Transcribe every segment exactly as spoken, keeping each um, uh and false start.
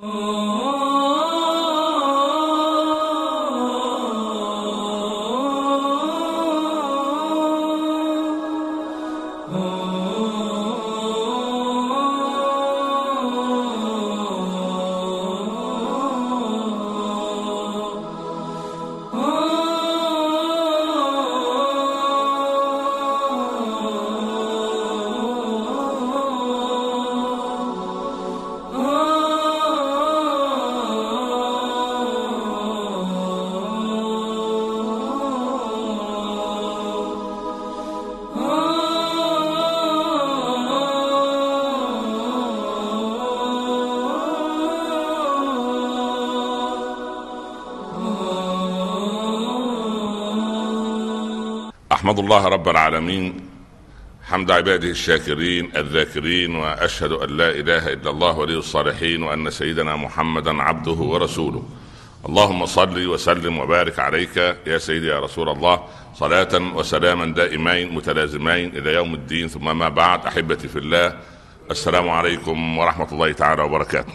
أحمد الله رب العالمين حمد عباده الشاكرين الذاكرين، وأشهد أن لا إله إلا الله ولي الصالحين، وأن سيدنا محمدا عبده ورسوله. اللهم صل وسلم وبارك عليك يا سيدي يا رسول الله، صلاة وسلاما دائمين متلازمين إلى يوم الدين. ثم ما بعد، أحبتي في الله، السلام عليكم ورحمة الله تعالى وبركاته.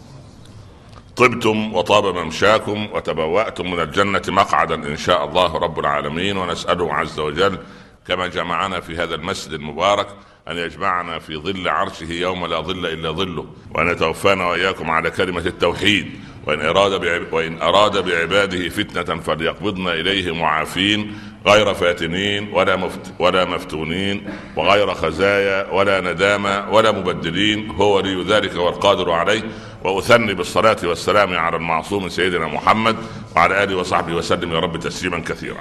طبتم وطاب ممشاكم وتبوأتم من الجنة مقعدا إن شاء الله رب العالمين، ونسأله عز وجل كما جمعنا في هذا المسجد المبارك أن يجمعنا في ظل عرشه يوم لا ظل إلا ظله، وأن يتوفانا وإياكم على كلمة التوحيد، وإن أراد, بعب... وإن أراد بعباده فتنة فليقبضنا إليه معافين غير فاتنين ولا, مفت... ولا مفتونين، وغير خزايا ولا ندامة ولا مبدلين، هو ولي ذلك والقادر عليه. وأثني بالصلاة والسلام على المعصوم سيدنا محمد وعلى آله وصحبه وسلم يا رب تسليما كثيرا.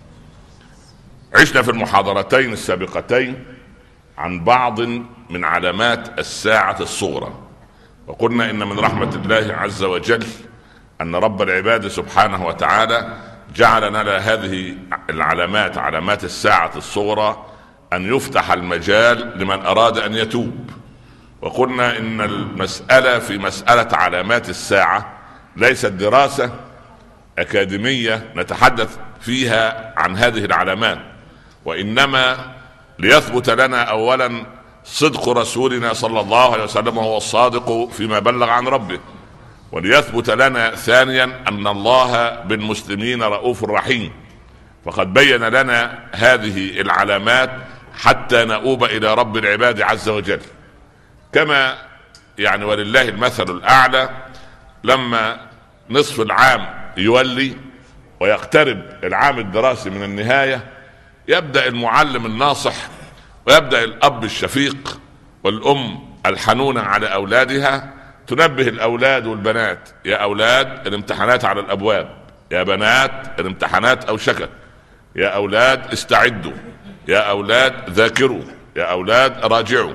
عشنا في المحاضرتين السابقتين عن بعض من علامات الساعة الصغرى، وقلنا إن من رحمة الله عز وجل أن رب العباد سبحانه وتعالى جعل لنا هذه العلامات، علامات الساعة الصغرى، أن يفتح المجال لمن أراد أن يتوب. وقلنا إن المسألة في مسألة علامات الساعة ليست دراسة أكاديمية نتحدث فيها عن هذه العلامات، وإنما ليثبت لنا أولا صدق رسولنا صلى الله عليه وسلم وهو الصادق فيما بلغ عن ربه، وليثبت لنا ثانيا أن الله بالمسلمين رؤوف رحيم، فقد بين لنا هذه العلامات حتى نؤوب إلى رب العباد عز وجل. كما يعني ولله المثل الأعلى، لما نصف العام يولي ويقترب العام الدراسي من النهاية، يبدأ المعلم الناصح ويبدأ الأب الشفيق والأم الحنونة على أولادها تنبه الأولاد والبنات: يا أولاد الامتحانات على الأبواب، يا بنات الامتحانات أوشكت، يا أولاد استعدوا، يا أولاد ذاكروا، يا أولاد راجعوا.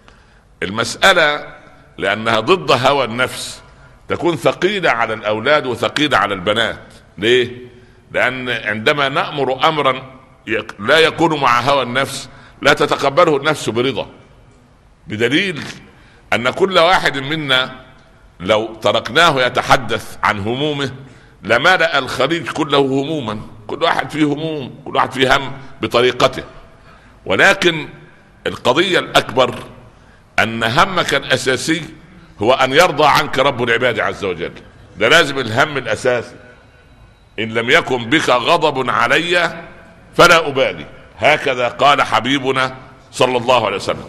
المسألة لأنها ضد هوى النفس تكون ثقيلة على الأولاد وثقيلة على البنات. ليه؟ لأن عندما نأمر أمرا لا يكون مع هوى النفس لا تتقبله النفس برضا، بدليل أن كل واحد منا لو تركناه يتحدث عن همومه لملأ الخليج كله هموما. كل واحد فيه هموم، كل واحد فيه هم بطريقته، ولكن القضية الأكبر أن همك الأساسي هو أن يرضى عنك رب العباد عز وجل. ده لازم الهم الأساسي. إن لم يكن بك غضب علي فلا أبالي، هكذا قال حبيبنا صلى الله عليه وسلم.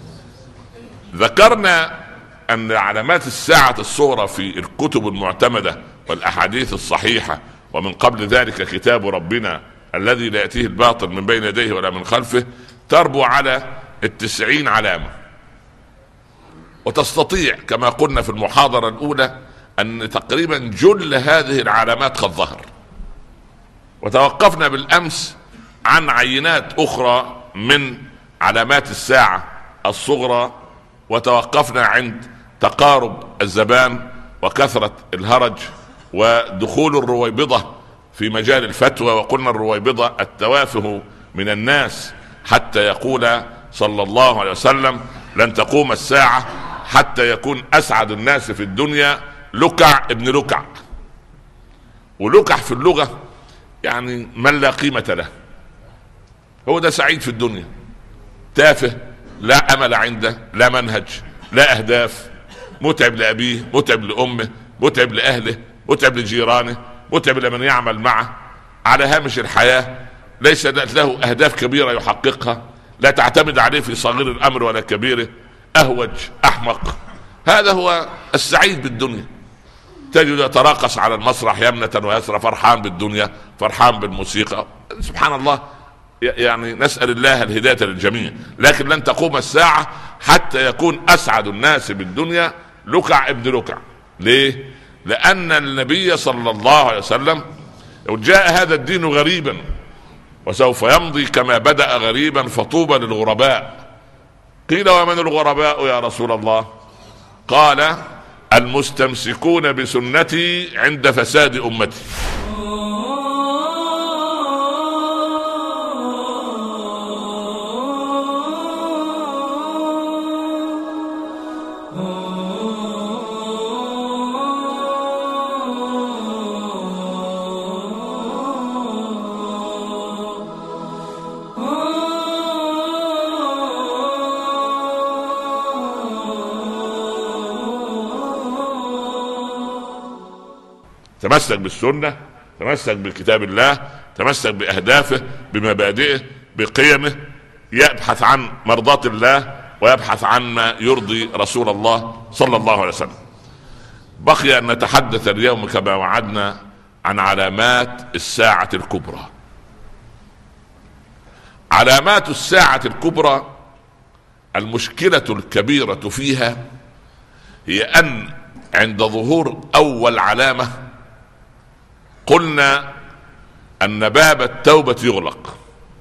ذكرنا أن علامات الساعة الصغرى في الكتب المعتمدة والأحاديث الصحيحة، ومن قبل ذلك كتاب ربنا الذي لا يأتيه الباطل من بين يديه ولا من خلفه، تربو على التسعين علامة. وتستطيع كما قلنا في المحاضرة الأولى أن تقريبا جل هذه العلامات قد ظهر. وتوقفنا بالأمس عن عينات أخرى من علامات الساعة الصغرى، وتوقفنا عند تقارب الزمان وكثرة الهرج ودخول الرويبضة في مجال الفتوى. وقلنا الرويبضة التوافه من الناس، حتى يقول صلى الله عليه وسلم: لن تقوم الساعة حتى يكون أسعد الناس في الدنيا لكع ابن لكع. ولكع في اللغة يعني من لا قيمة له، هو ده سعيد في الدنيا، تافه، لا أمل عنده، لا منهج، لا أهداف. متعب لأبيه، متعب لأمه، متعب لأهله، متعب لجيرانه، متعب لمن يعمل معه، على هامش الحياة، ليس له أهداف كبيرة يحققها، لا تعتمد عليه في صغير الأمر ولا كبيره، أهوج أحمق. هذا هو السعيد بالدنيا. تجد يتراقص على المسرح يمنة ويسرى، فرحان بالدنيا، فرحان بالموسيقى. سبحان الله، يعني نسأل الله الهداية للجميع. لكن لن تقوم الساعة حتى يكون أسعد الناس بالدنيا لكع ابن لكع. ليه؟ لأن النبي صلى الله عليه وسلم جاء هذا الدين غريبا وسوف يمضي كما بدأ غريبا، فطوبى للغرباء. قيل ومن الغرباء يا رسول الله؟ قال المستمسكون بسنتي عند فساد أمتي. تمسك بالسنة، تمسك بكتاب الله، تمسك بأهدافه، بمبادئه، بقيمه، يبحث عن مرضاة الله ويبحث عن ما يرضي رسول الله صلى الله عليه وسلم. بقي أن نتحدث اليوم كما وعدنا عن علامات الساعة الكبرى. علامات الساعة الكبرى المشكلة الكبيرة فيها هي أن عند ظهور أول علامة قلنا أن باب التوبة يغلق.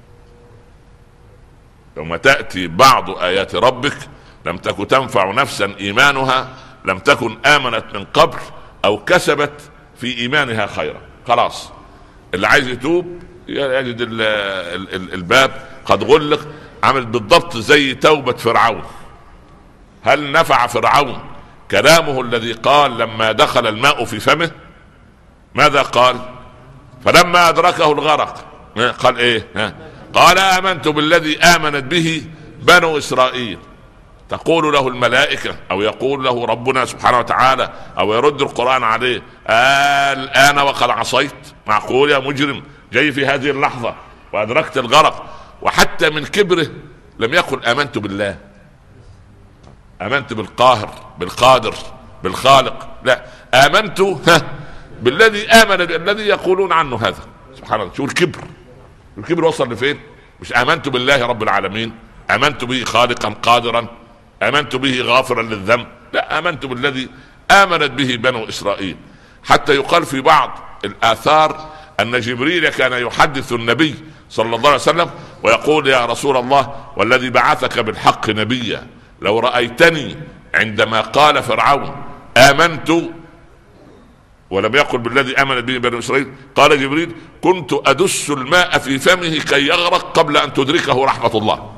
يوم تأتي بعض آيات ربك لم تكن تنفع نفسا إيمانها لم تكن آمنت من قبل أو كسبت في إيمانها خيرا. خلاص، اللي عايز يتوب يجد الباب قد غلق. عمل بالضبط زي توبة فرعون. هل نفع فرعون كلامه الذي قال لما دخل الماء في فمه؟ ماذا قال؟ فلما أدركه الغرق قال ايه؟ قال آمنت بالذي آمنت به بنو إسرائيل. تقول له الملائكة أو يقول له ربنا سبحانه وتعالى أو يرد القرآن عليه الآن وقد عصيت؟ معقول يا مجرم جاي في هذه اللحظة وأدركت الغرق؟ وحتى من كبره لم يقل آمنت بالله، آمنت بالقاهر بالقادر بالخالق، لا، آمنت بالذي آمن الذي يقولون عنه هذا. سبحان الله، شو الكبر. الكبر وصل لفين؟ مش آمنت بالله رب العالمين، آمنت به خالقا قادرا، آمنت به غافرا للذنب، لا، آمنت بالذي آمنت به بنو إسرائيل. حتى يقال في بعض الآثار أن جبريل كان يحدث النبي صلى الله عليه وسلم ويقول يا رسول الله والذي بعثك بالحق نبيا لو رأيتني عندما قال فرعون آمنت ولم يقل بالذي آمن به بنو إسرائيل، قال جبريل كنت أدس الماء في فمه كي يغرق قبل أن تدركه رحمة الله.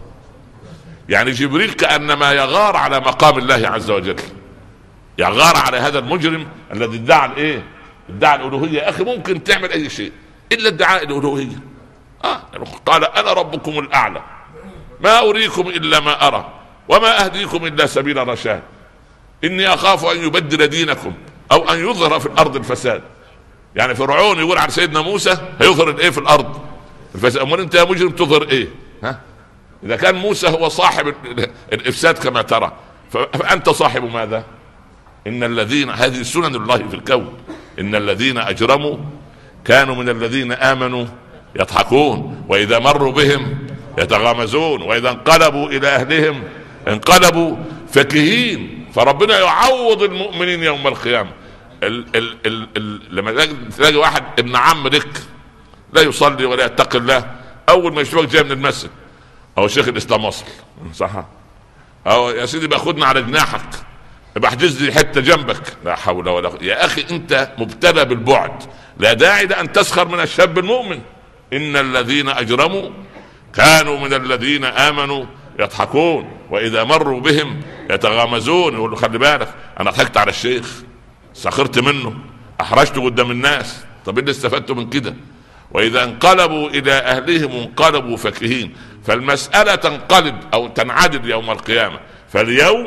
يعني جبريل كأنما يغار على مقام الله عز وجل، يغار على هذا المجرم الذي ادعى الايه؟ ادعى الألوهية. أخي ممكن تعمل أي شيء إلا ادعاء الألوهية. آه قال أنا ربكم الأعلى ما أريكم إلا ما أرى وما أهديكم إلا سبيل الرشاد إني أخاف أن يبدل دينكم أو أن يظهر في الأرض الفساد. يعني فرعون يقول عن سيدنا موسى هيظهر الإيه في الأرض الفساد. أمال أنت يا مجرم تظهر إيه؟ ها؟ إذا كان موسى هو صاحب الإفساد كما ترى فأنت صاحب ماذا؟ إن الذين، هذه سنن الله في الكون، إن الذين أجرموا كانوا من الذين آمنوا يضحكون وإذا مروا بهم يتغامزون وإذا انقلبوا إلى أهلهم انقلبوا فكهين. فربنا يعوض المؤمنين يوم القيامة. ال ال ال ال لما تلاقي واحد ابن عم لك لا يصلي ولا يتقي الله، أول ما يشوفك جاي من المسجد أو شيخ الإسلام وصل صح، أو يا سيدي باخدنا على جناحك بحجز لي حتة جنبك، لا حول ولا قوة. يا أخي أنت مبتلى بالبعد، لا داعي لأن تسخر من الشاب المؤمن. إن الذين أجرموا كانوا من الذين آمنوا يضحكون وإذا مروا بهم يتغامزون. يقول له خلي بالك أنا ضحكت على الشيخ، سخرت منه، أحرجته قدام الناس. طب اللي استفدته من كده؟ وإذا انقلبوا إلى أهلهم انقلبوا فكهين. فالمسألة تنقلب أو تنعدل يوم القيامة. فاليوم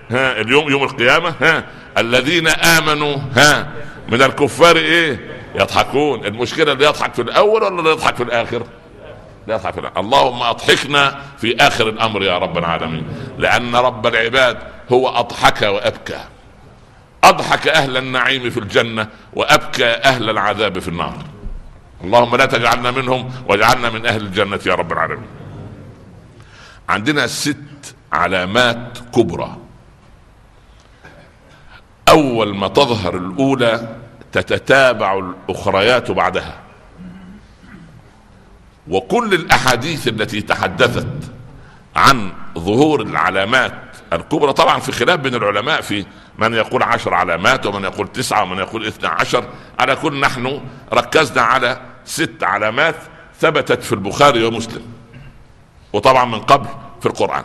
ها اليوم يوم القيامة ها الذين آمنوا ها من الكفار ايه يضحكون. المشكلة اللي يضحك في الاول ولا اللي يضحك في الاخر؟ لا يضحك في الأول. اللهم اضحكنا في اخر الامر يا رب العالمين، لان رب العباد هو اضحك وابكى، اضحك اهل النعيم في الجنة وابكى اهل العذاب في النار. اللهم لا تجعلنا منهم واجعلنا من اهل الجنة يا رب العالمين. عندنا ست علامات كبرى، اول ما تظهر الاولى تتتابع الاخريات بعدها. وكل الاحاديث التي تحدثت عن ظهور العلامات الكبرى، طبعا في خلاف بين العلماء في من يقول عشر علامات ومن يقول تسعة ومن يقول اثنى عشر، على كل نحن ركزنا على ست علامات ثبتت في البخاري ومسلم، وطبعا من قبل في القرآن.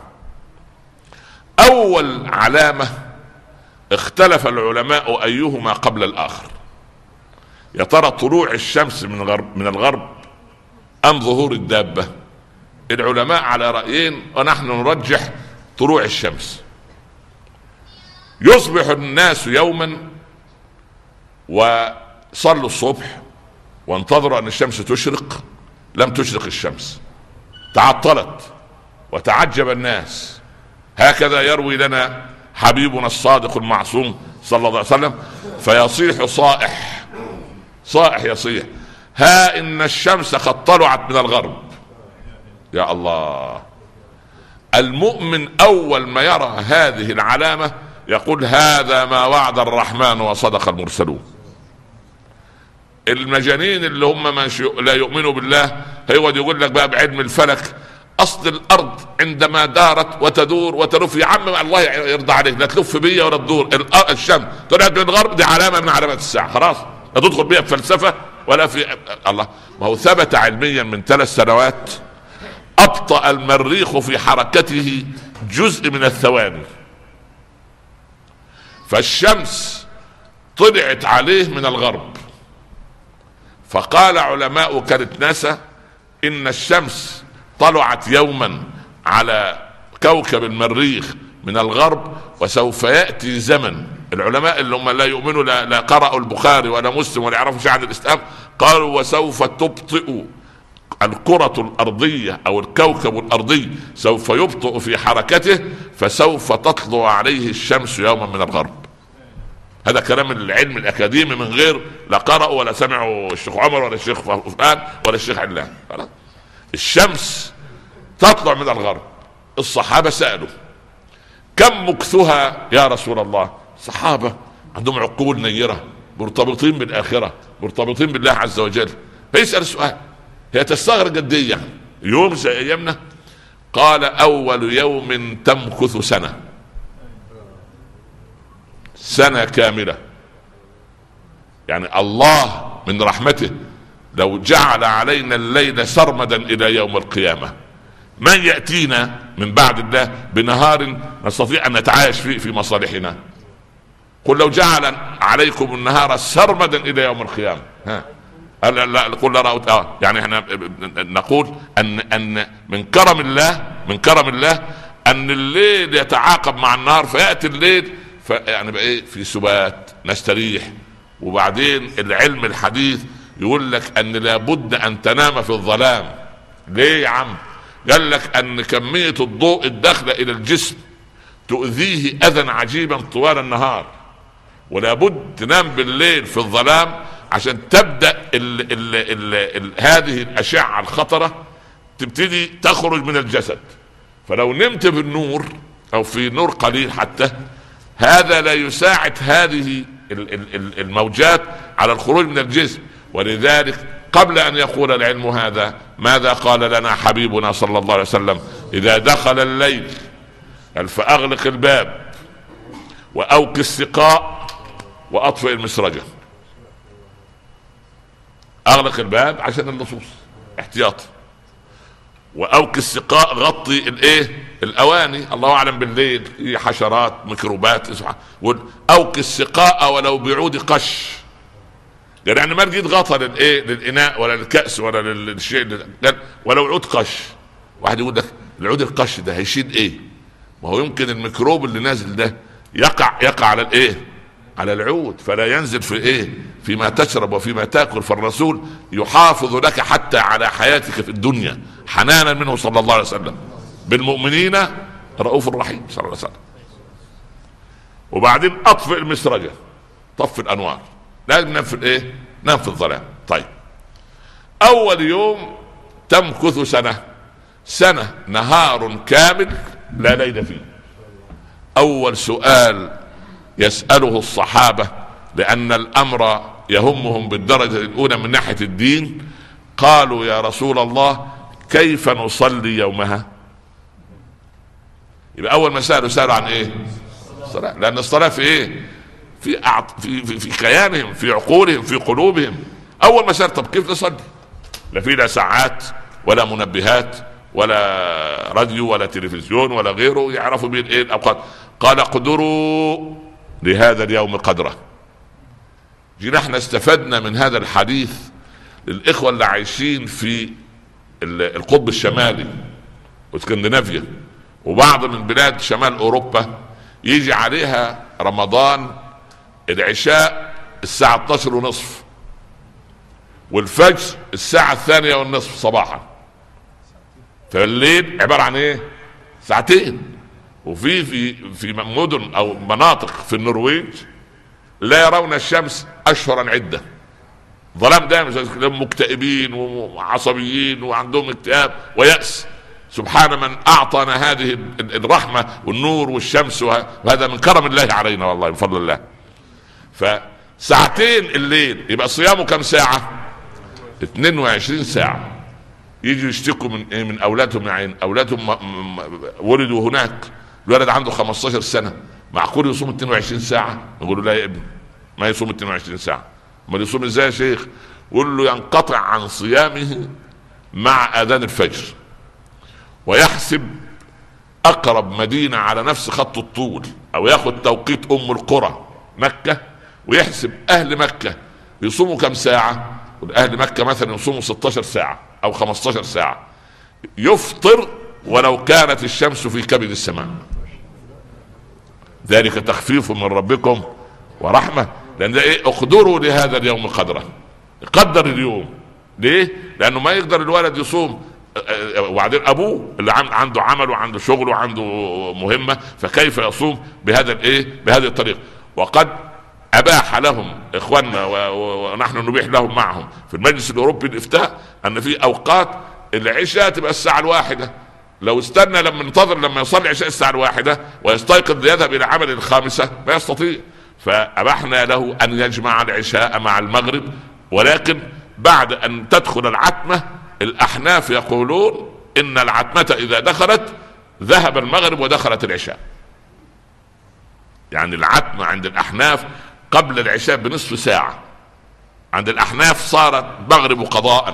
اول علامة اختلف العلماء ايهما قبل الاخر، يا ترى طلوع الشمس من الغرب من الغرب ام ظهور الدابة؟ العلماء على رأيين ونحن نرجح طلوع الشمس. يصبح الناس يوما وصلوا الصبح وانتظروا ان الشمس تشرق، لم تشرق الشمس، تعطلت وتعجب الناس. هكذا يروي لنا حبيبنا الصادق المعصوم صلى الله عليه وسلم، فيصيح صائح صائح يصيح: ها ان الشمس قد طلعت من الغرب. يا الله، المؤمن اول ما يرى هذه العلامة يقول هذا ما وعد الرحمن وصدق المرسلون. المجانين اللي هم ما لا يؤمنوا بالله هو يقول لك بقى بعلم الفلك اصل الارض عندما دارت وتدور وتلف، يا عم الله يرضى عليك لا تلف بيا ولا تدور، الشمس طلعت من الغرب دي علامة من علامات الساعة، خلاص لا تدخل بيها في فلسفة ولا في الله. ما هو ثبت علميا من ثلاث سنوات أبطأ المريخ في حركته جزء من الثواني، فالشمس طلعت عليه من الغرب. فقال علماء وكالة ناسا إن الشمس طلعت يوما على كوكب المريخ من الغرب، وسوف يأتي زمن. العلماء اللي هم لا يؤمنوا لا, لا قرأوا البخاري ولا مسلم ولا يعرفوا شيء عن الإسلام قالوا وسوف تبطئ الكرة الأرضية أو الكوكب الأرضي، سوف يبطئ في حركته، فسوف تطلع عليه الشمس يوما من الغرب. هذا كلام العلم الأكاديمي من غير لا قرأوا ولا سمعوا الشيخ عمر ولا الشيخ فلان ولا الشيخ علان. الشمس تطلع من الغرب. الصحابة سألوا كم مكثها يا رسول الله؟ الصحابة عندهم عقول نيرة، مرتبطين بالآخرة، مرتبطين بالله عز وجل، فيسأل السؤال هي تستغرق قد ايه يعني؟ يوم زي ايامنا؟ قال اول يوم تمكث سنة، سنة كاملة. يعني الله من رحمته لو جعل علينا الليل سرمدا الى يوم القيامة، من يأتينا من بعد الله بنهار نستطيع ان نتعايش فيه في مصالحنا؟ قل لو جعل عليكم النهار سرمدا الى يوم القيامة، ها لا لا قل لا رأوت. اه يعني احنا نقول ان ان من كرم الله من كرم الله ان الليل يتعاقب مع النهار، فياتي الليل يعني بقى ايه في سبات نستريح. وبعدين العلم الحديث يقول لك ان لابد ان تنام في الظلام. ليه يا عم؟ قال لك ان كمية الضوء الداخلة الى الجسم تؤذيه اذى عجيبا طوال النهار، ولابد تنام بالليل في الظلام عشان تبدأ ال ال ال ال هذه الأشعة الخطرة تبتدي تخرج من الجسد. فلو نمت بالنور أو في نور قليل حتى، هذا لا يساعد هذه الموجات على الخروج من الجسم. ولذلك قبل أن يقول العلم هذا ماذا قال لنا حبيبنا صلى الله عليه وسلم؟ إذا دخل الليل فأغلق الباب وأوقي السقاء وأطفئ المسرجة. اغلق الباب عشان اللصوص احتياطي، واوقي السقاء غطي الايه الاواني، الله اعلم بالليل حشرات ميكروبات. اوقي السقاء ولو بعود قش، يعني ما لقيت غطا للايه للاناء ولا للكأس ولا للشيء، ولو عود قش. واحد يقول لك العود القش ده هيشيل ايه؟ ما هو يمكن الميكروب اللي نازل ده يقع يقع على الايه؟ على العود، فلا ينزل في ايه؟ فيما تشرب وفيما تاكل. فالرسول يحافظ لك حتى على حياتك في الدنيا، حنانا منه صلى الله عليه وسلم بالمؤمنين رؤوف رحيم صلى الله عليه وسلم. وبعدين اطفئ المسرجه، طفي الانوار، لازم ننام في الايه؟ نام في الظلام. طيب اول يوم تمكث سنه، سنه نهار كامل لا ليل فيه. اول سؤال يسأله الصحابة لأن الأمر يهمهم بالدرجة الأولى من ناحية الدين، قالوا يا رسول الله كيف نصلي يومها؟ يبقى أول ما سألوا سألوا عن إيه؟ الصلاة، لأن الصلاة في إيه؟ في أعط... في في, في كيانهم، في عقولهم، في قلوبهم. أول ما سألوا طب كيف نصلي؟ لا في لا ساعات ولا منبهات ولا راديو ولا تلفزيون ولا غيره يعرفوا بين إيه الأوقات. قال اقدروا لهذا اليوم قدره. جينا احنا استفدنا من هذا الحديث للإخوة اللي عايشين في القطب الشمالي واسكندنافيا وبعض من بلاد شمال أوروبا، يجي عليها رمضان العشاء الساعة اتناشر ونصف والفجر الساعة الثانية والنصف صباحا، فالليل عبارة عن ايه؟ ساعتين. وفي في في مدن او مناطق في النرويج لا يرون الشمس اشهرا عده، ظلام دائم، مكتئبين وعصبيين وعندهم اكتئاب ويأس. سبحان من اعطانا هذه الرحمه والنور والشمس، وهذا من كرم الله علينا والله من فضل الله. فساعتين الليل يبقى صيامه كم ساعه؟ اثنين وعشرين ساعه. يجي يشتكوا من ايه؟ من اولادهم، يعني اولادهم ولدوا هناك، الولد عنده خمستاشر سنه، معقول يصوم اثنين وعشرين ساعه؟ نقول له لا يا ابني ما يصوم اثنين وعشرين ساعه. امال يصوم ازاي يا شيخ؟ قول له ينقطع عن صيامه مع اذان الفجر، ويحسب اقرب مدينه على نفس خط الطول، او ياخد توقيت ام القرى مكه ويحسب اهل مكه يصوموا كم ساعه. اهل مكه مثلا يصوموا ستاشر ساعه او خمستاشر ساعه، يفطر ولو كانت الشمس في كبد السماء. ذلك تخفيف من ربكم ورحمه. لان ده ايه؟ اقدروا لهذا اليوم قدره، قدر اليوم. ليه؟ لانه ما يقدر الولد يصوم، وبعدين ابوه اللي عنده عمل وعنده شغل وعنده مهمه، فكيف يصوم بهذا الايه؟ بهذه الطريقه. وقد اباح لهم اخواننا ونحن نبيح لهم معهم في المجلس الاوروبي الافتاء ان في اوقات العشاء تبقى الساعه الواحده، لو استنى لما ننتظر لما يصلي عشاء الساعه الواحده ويستيقظ ليذهب الى عمل الخامسه ما يستطيع. فابحنا له ان يجمع العشاء مع المغرب، ولكن بعد ان تدخل العتمه. الاحناف يقولون ان العتمه اذا دخلت ذهب المغرب ودخلت العشاء. يعني العتمه عند الاحناف قبل العشاء بنصف ساعه، عند الاحناف صارت مغرب قضاء.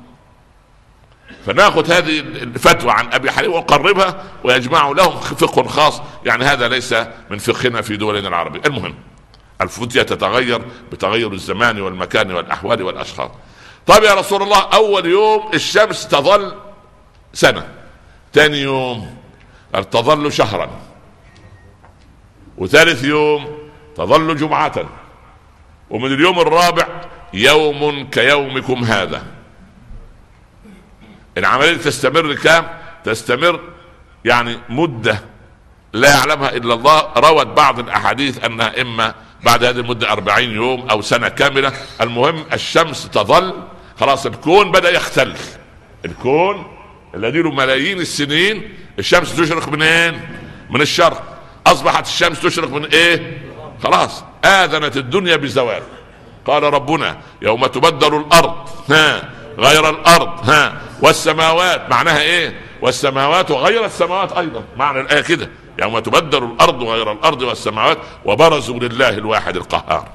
فناخذ هذه الفتوى عن ابي حنيفه ونقربها ويجمع لهم فقه خاص، يعني هذا ليس من فقهنا في دولنا العربية. المهم الفتية تتغير بتغير الزمان والمكان والاحوال والاشخاص. طيب يا رسول الله اول يوم الشمس تظل سنة، ثاني يوم تظل شهرا، وثالث يوم تظل جمعة، ومن اليوم الرابع يوم كيومكم هذا. العملية تستمر كام؟ تستمر يعني مدة لا يعلمها إلا الله. روت بعض الأحاديث أنها إما بعد هذه المدة أربعين يوم أو سنة كاملة. المهم الشمس تظل، خلاص الكون بدأ يختل. الكون الذي له ملايين السنين الشمس تشرق منين؟ من الشرق. أصبحت الشمس تشرق من إيه؟ خلاص آذنت الدنيا بزوال. قال ربنا يوم تبدل الأرض ها غير الأرض ها والسماوات. معناها إيه؟ والسماوات وغير السماوات أيضا، معنى الآية كده يوم تبدل الأرض غير الأرض والسماوات وبرزوا لله الواحد القهار.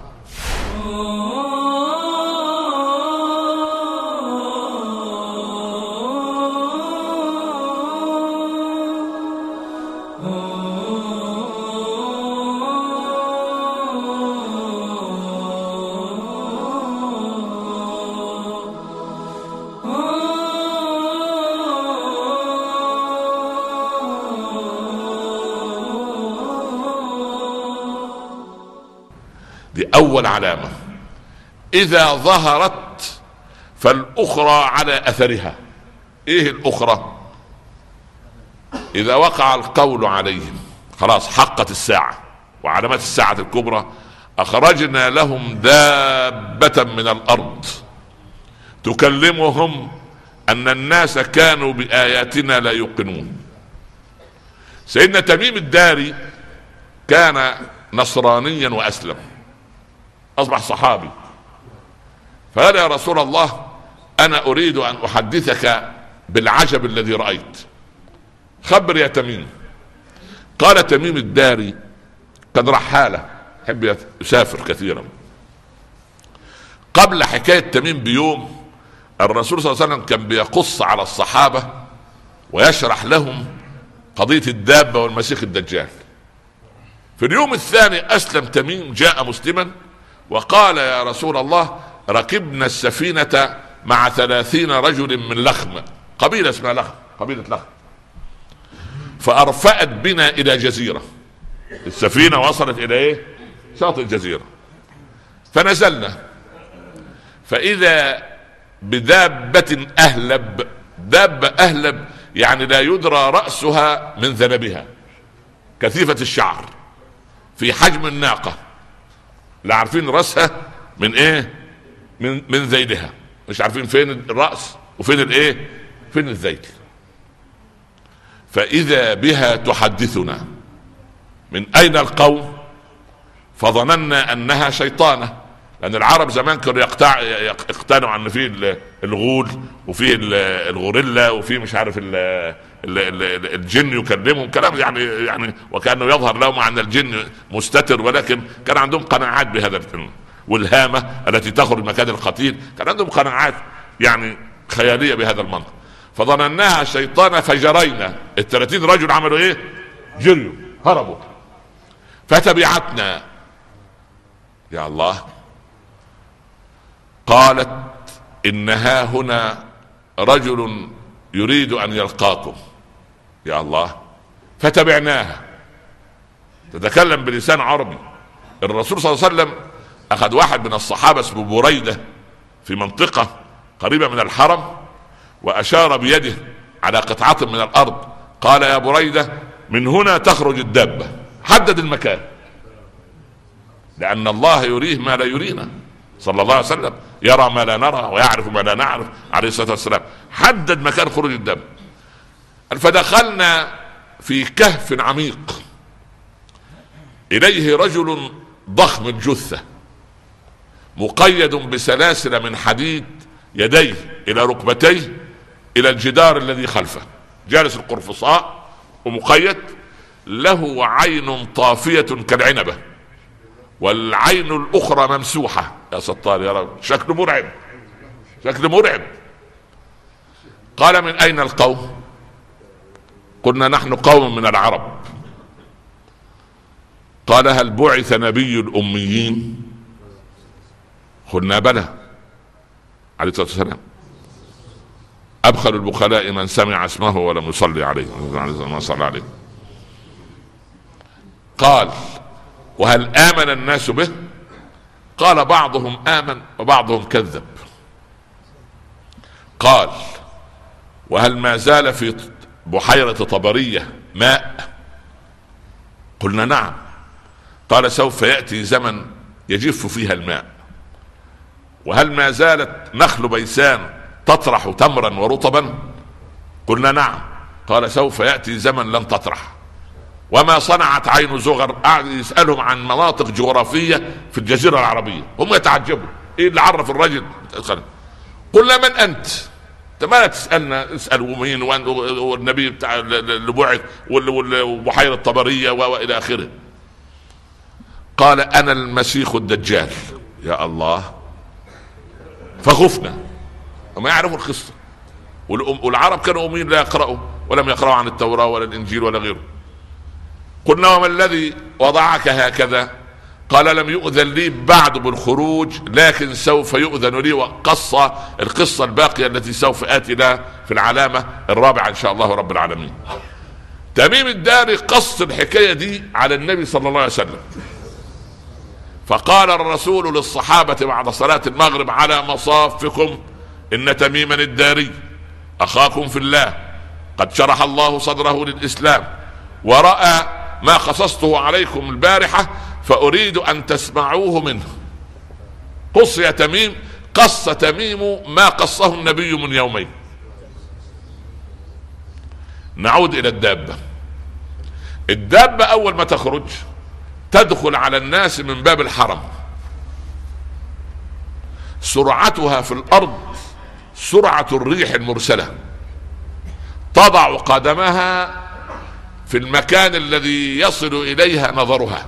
اول علامة اذا ظهرت فالاخرى على اثرها. ايه الاخرى؟ اذا وقع القول عليهم خلاص حقت الساعة وعلامات الساعة الكبرى، اخرجنا لهم دابة من الارض تكلمهم ان الناس كانوا باياتنا لا يوقنون. سيدنا تميم الداري كان نصرانيا واسلم، اصبح صحابي، فقال يا رسول الله انا اريد ان احدثك بالعجب الذي رأيت. خبر يا تميم. قال تميم الداري كان رحالة يحب يسافر كثيرا. قبل حكاية تميم بيوم الرسول صلى الله عليه وسلم كان بيقص على الصحابة ويشرح لهم قضية الدابة والمسيح الدجال. في اليوم الثاني أسلم تميم، جاء مسلما وقال يا رسول الله ركبنا السفينة مع ثلاثين رجل من لخم، قبيلة اسمها لخم، قبيلة لخم، فأرفأت بنا إلى جزيرة. السفينة وصلت إلى إيه؟ شاطئ الجزيرة. فنزلنا فإذا بدابة أهلب. دابة أهلب يعني لا يدرى رأسها من ذنبها، كثيفة الشعر، في حجم الناقة، لا عارفين رأسها من ايه، من من ذيلها، مش عارفين فين الرأس وفين الايه، فين الذيل. فإذا بها تحدثنا من أين القوم، فظننا أنها شيطانة، لأن العرب زمان كانوا يقتنعوا أن فيه الغول وفيه الغوريلا وفيه مش عارف ال ال ال الجن يكلمهم كلام يعني يعني وكأنه يظهر لهم أن الجن مستتر، ولكن كان عندهم قناعات بهذا الفيلم. والهامة التي تخرج مكان القتيل كان عندهم قناعات يعني خيالية بهذا المنطق. فظنناها شيطانة فجرينا. الثلاثين رجل عملوا ايه؟ جريوا، هربوا. فتبعتنا. يا الله. قالت إنها هنا رجل يريد أن يلقاكم. يا الله. فتبعناها، تتكلم بلسان عربي. الرسول صلى الله عليه وسلم أخذ واحد من الصحابة اسمه بريدة في منطقة قريبة من الحرم، وأشار بيده على قطعة من الأرض، قال يا بريدة من هنا تخرج الدابة. حدد المكان، لأن الله يريه ما لا يرينا صلى الله عليه وسلم، يرى ما لا نرى ويعرف ما لا نعرف عليه الصلاة والسلام. حدد مكان خروج الدابة. فدخلنا في كهف عميق، إليه رجل ضخم الجثة مقيد بسلاسل من حديد يديه إلى ركبتيه إلى الجدار الذي خلفه، جالس القرفصاء ومقيد، له عين طافية كالعنبة والعين الأخرى ممسوحة. يا ستار يا رب، شكله مرعب، شكله مرعب. قال من أين القوم؟ قلنا نحن قوم من العرب. قال هل بعث نبي الأميين؟ قلنا بلى عليه الصلاة والسلام. أبخل البخلاء من سمع اسمه ولم يصلي عليه ما صلى عليه. قال وهل آمن الناس به؟ قال بعضهم آمن وبعضهم كذب. قال وهل ما زال في بحيرة طبرية ماء؟ قلنا نعم. قال سوف يأتي زمن يجف فيها الماء. وهل ما زالت نخل بيسان تطرح تمرا ورطبا؟ قلنا نعم. قال سوف يأتي زمن لن تطرح. وما صنعت عين زغر؟ قاعد يسألهم عن مناطق جغرافية في الجزيرة العربية، هم يتعجبوا ايه اللي عرف الرجل. قلنا من انت؟ انت ما تسألنا، اسألوا مين والنبي بتاع اللي بعث وبحيرة طبرية والى اخره. قال انا المسيح الدجال. يا الله. فخفنا، وما يعرفوا القصة، والعرب كانوا أمين لا يقرأوا ولم يقرأوا عن التوراة ولا الإنجيل ولا غيره. قلنا وما الذي وضعك هكذا؟ قال لم يؤذن لي بعد بالخروج، لكن سوف يؤذن لي. وقص القصة الباقية التي سوف آتي لها في العلامة الرابعة إن شاء الله رب العالمين. تميم الداري قص الحكاية دي على النبي صلى الله عليه وسلم، فقال الرسول للصحابة بعد صلاة المغرب: على مصافكم، إن تميما الداري أخاكم في الله قد شرح الله صدره للإسلام ورأى ما قصصته عليكم البارحة، فأريد أن تسمعوه منه. قص يا تميم. قص تميم ما قصه النبي من يومين. نعود إلى الدابة. الدابة أول ما تخرج تدخل على الناس من باب الحرم. سرعتها في الأرض سرعة الريح المرسلة، تضع قدمها في المكان الذي يصل إليها نظرها.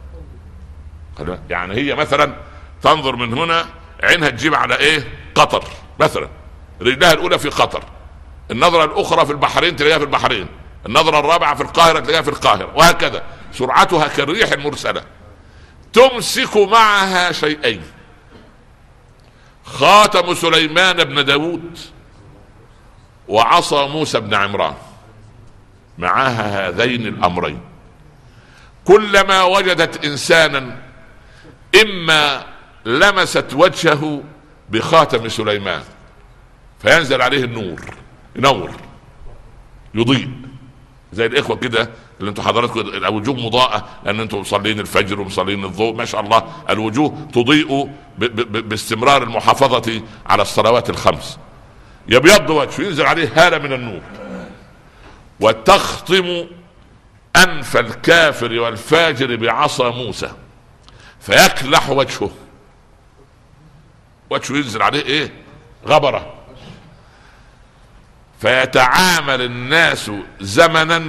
يعني هي مثلا تنظر من هنا، عينها تجيب على ايه؟ قطر مثلا، رجلها الأولى في قطر، النظرة الأخرى في البحرين تلاقيها في البحرين، النظرة الرابعة في القاهرة تلاقيها في القاهرة، وهكذا. سرعتها كالريح المرسلة. تمسك معها شيئين: خاتم سليمان بن داود وعصا موسى بن عمران. معها هذين الأمرين. كلما وجدت إنسانا إما لمست وجهه بخاتم سليمان فينزل عليه النور، ينور يضيء، زي الإخوة كده اللي انتم حضراتكم الوجوه مضاءة لأن انتم مصلين الفجر ومصلين الضوء، ما شاء الله الوجوه تضيء باستمرار المحافظة على الصلوات الخمس. يبيض وجهه، ينزل عليه هالة من النور. وتخطم أنف الكافر والفاجر بعصا موسى فيكلح وجهه، وجهه ينزل عليه ايه؟ غبرة. فيتعامل الناس زمنا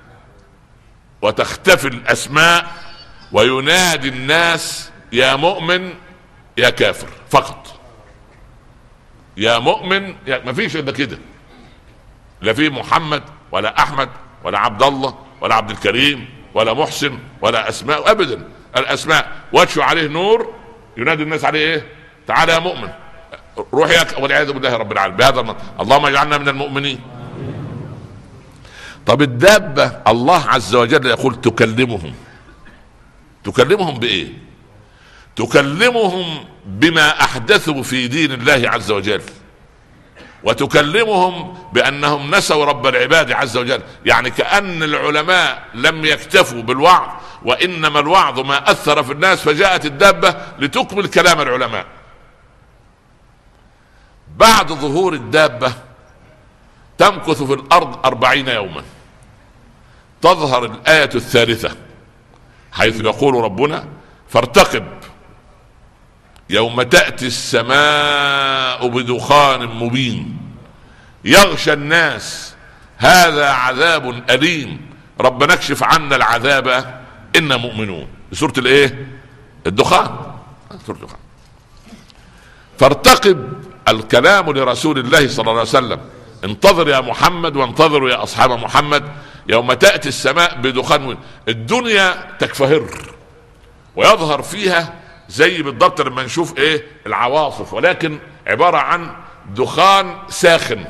وتختفي الأسماء وينادي الناس يا مؤمن يا كافر فقط. يا مؤمن يا... ما فيش الا كده، لا في محمد ولا أحمد ولا عبد الله ولا عبد الكريم ولا محسن ولا أسماء أبدا. الأسماء وجهه عليه نور ينادي الناس عليه ايه؟ تعالى يا مؤمن، روح يا ك... والعياذ بالله رب العالمين. بهذا المنطق اللهم اجعلنا من المؤمنين. طب الدابة الله عز وجل يقول تكلمهم. تكلمهم بإيه؟ تكلمهم بما أحدثوا في دين الله عز وجل، وتكلمهم بأنهم نسوا رب العباد عز وجل. يعني كأن العلماء لم يكتفوا بالوعظ، وإنما الوعظ ما أثر في الناس، فجاءت الدابة لتكمل كلام العلماء. بعد ظهور الدابة تمكث في الأرض أربعين يوما، تظهر الآية الثالثة حيث يقول ربنا: فارتقب يوم تأتي السماء بدخان مبين يغشى الناس هذا عذاب أليم ربنا اكشف عنا العذاب إنا مؤمنون. سورة الايه؟ الدخان. سورة الدخان. فارتقب الكلام لرسول الله صلى الله عليه وسلم: انتظر يا محمد وانتظروا يا أصحاب محمد يوم تأتي السماء بدخان. الدنيا تكفهر ويظهر فيها زي بالضبط لما نشوف ايه العواصف، ولكن عبارة عن دخان ساخن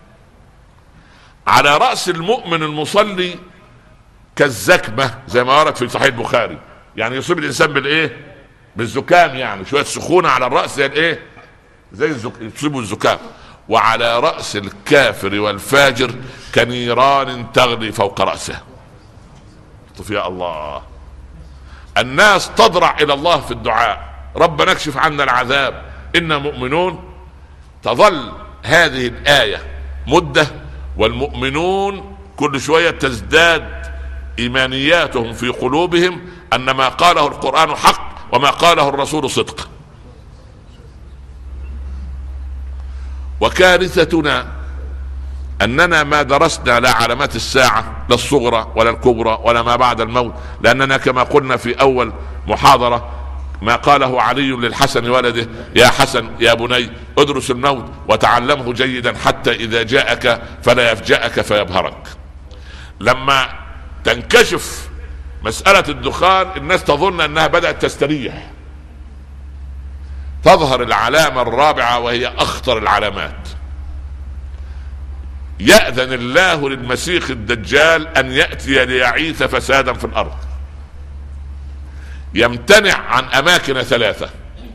على رأس المؤمن المصلي كالزكمة، زي ما ورد في صحيح البخاري. يعني يصيب الإنسان بالايه؟ بالزكام، يعني شوية سخونة على الرأس زي الايه؟ زي الزك... يصيبه الزكام. وعلى رأس الكافر والفاجر كنيران تغلي فوق رأسه. يا الله، الناس تضرع إلى الله في الدعاء: ربنا اكشف عنا العذاب إنا مؤمنون. تظل هذه الآية مدة، والمؤمنون كل شوية تزداد إيمانياتهم في قلوبهم أن ما قاله القرآن حق وما قاله الرسول صدق. وكارثتنا أننا ما درسنا لا علامات الساعة، لا الصغرى ولا الكبرى ولا ما بعد الموت، لأننا كما قلنا في أول محاضرة ما قاله علي للحسن ولده: يا حسن يا بني ادرس الموت وتعلمه جيدا حتى إذا جاءك فلا يفجأك فيبهرك. لما تنكشف مسألة الدخان الناس تظن أنها بدأت تستريح. تظهر العلامة الرابعة وهي أخطر العلامات: يأذن الله للمسيح الدجال أن يأتي ليعيث فسادا في الأرض. يمتنع عن اماكن ثلاثة.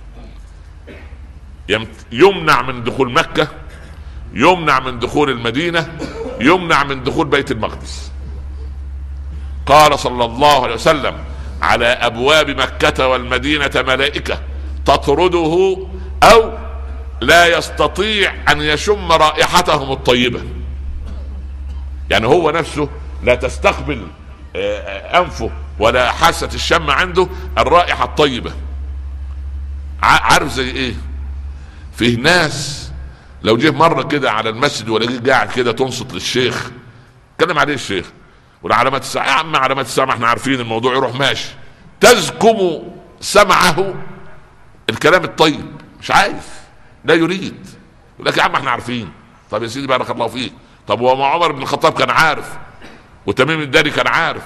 يمنع من دخول مكة، يمنع من دخول المدينة، يمنع من دخول بيت المقدس. قال صلى الله عليه وسلم: على ابواب مكة والمدينة ملائكة تطرده او لا يستطيع ان يشم رائحتهم الطيبة. يعني هو نفسه لا تستقبل انفه ولا حاسة الشم عنده الرائحة الطيبة. عارف زي ايه؟ فيه ناس لو جه مرة كده على المسجد ولا جه قاعد كده تنصت للشيخ، اتكلم عليه الشيخ ولا علامات الساعة، يا عم علامات الساعة احنا عارفين الموضوع، يروح ماشي تزكم سمعه الكلام الطيب، مش عايز، لا يريد، يقول لك يا عم احنا عارفين. طب يا سيدي بارك الله فيك، طب هو ما عمر بن الخطاب كان عارف، وتميم الداري كان عارف.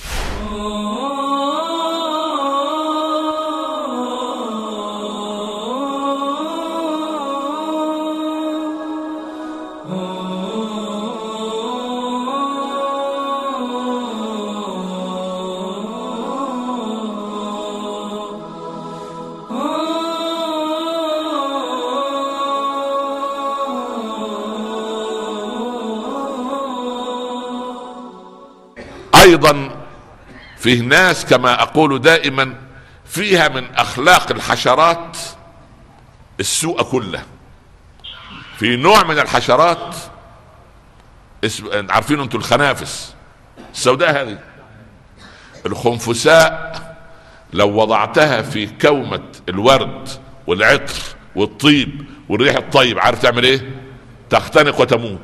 ايضا فيه ناس كما اقول دائما فيها من اخلاق الحشرات السوء كله. في نوع من الحشرات اسم... عارفين انتوا الخنافس السوداء هذه، الخنفساء لو وضعتها في كومة الورد والعطر والطيب والريح الطيب، عارف تعمل ايه؟ تختنق وتموت.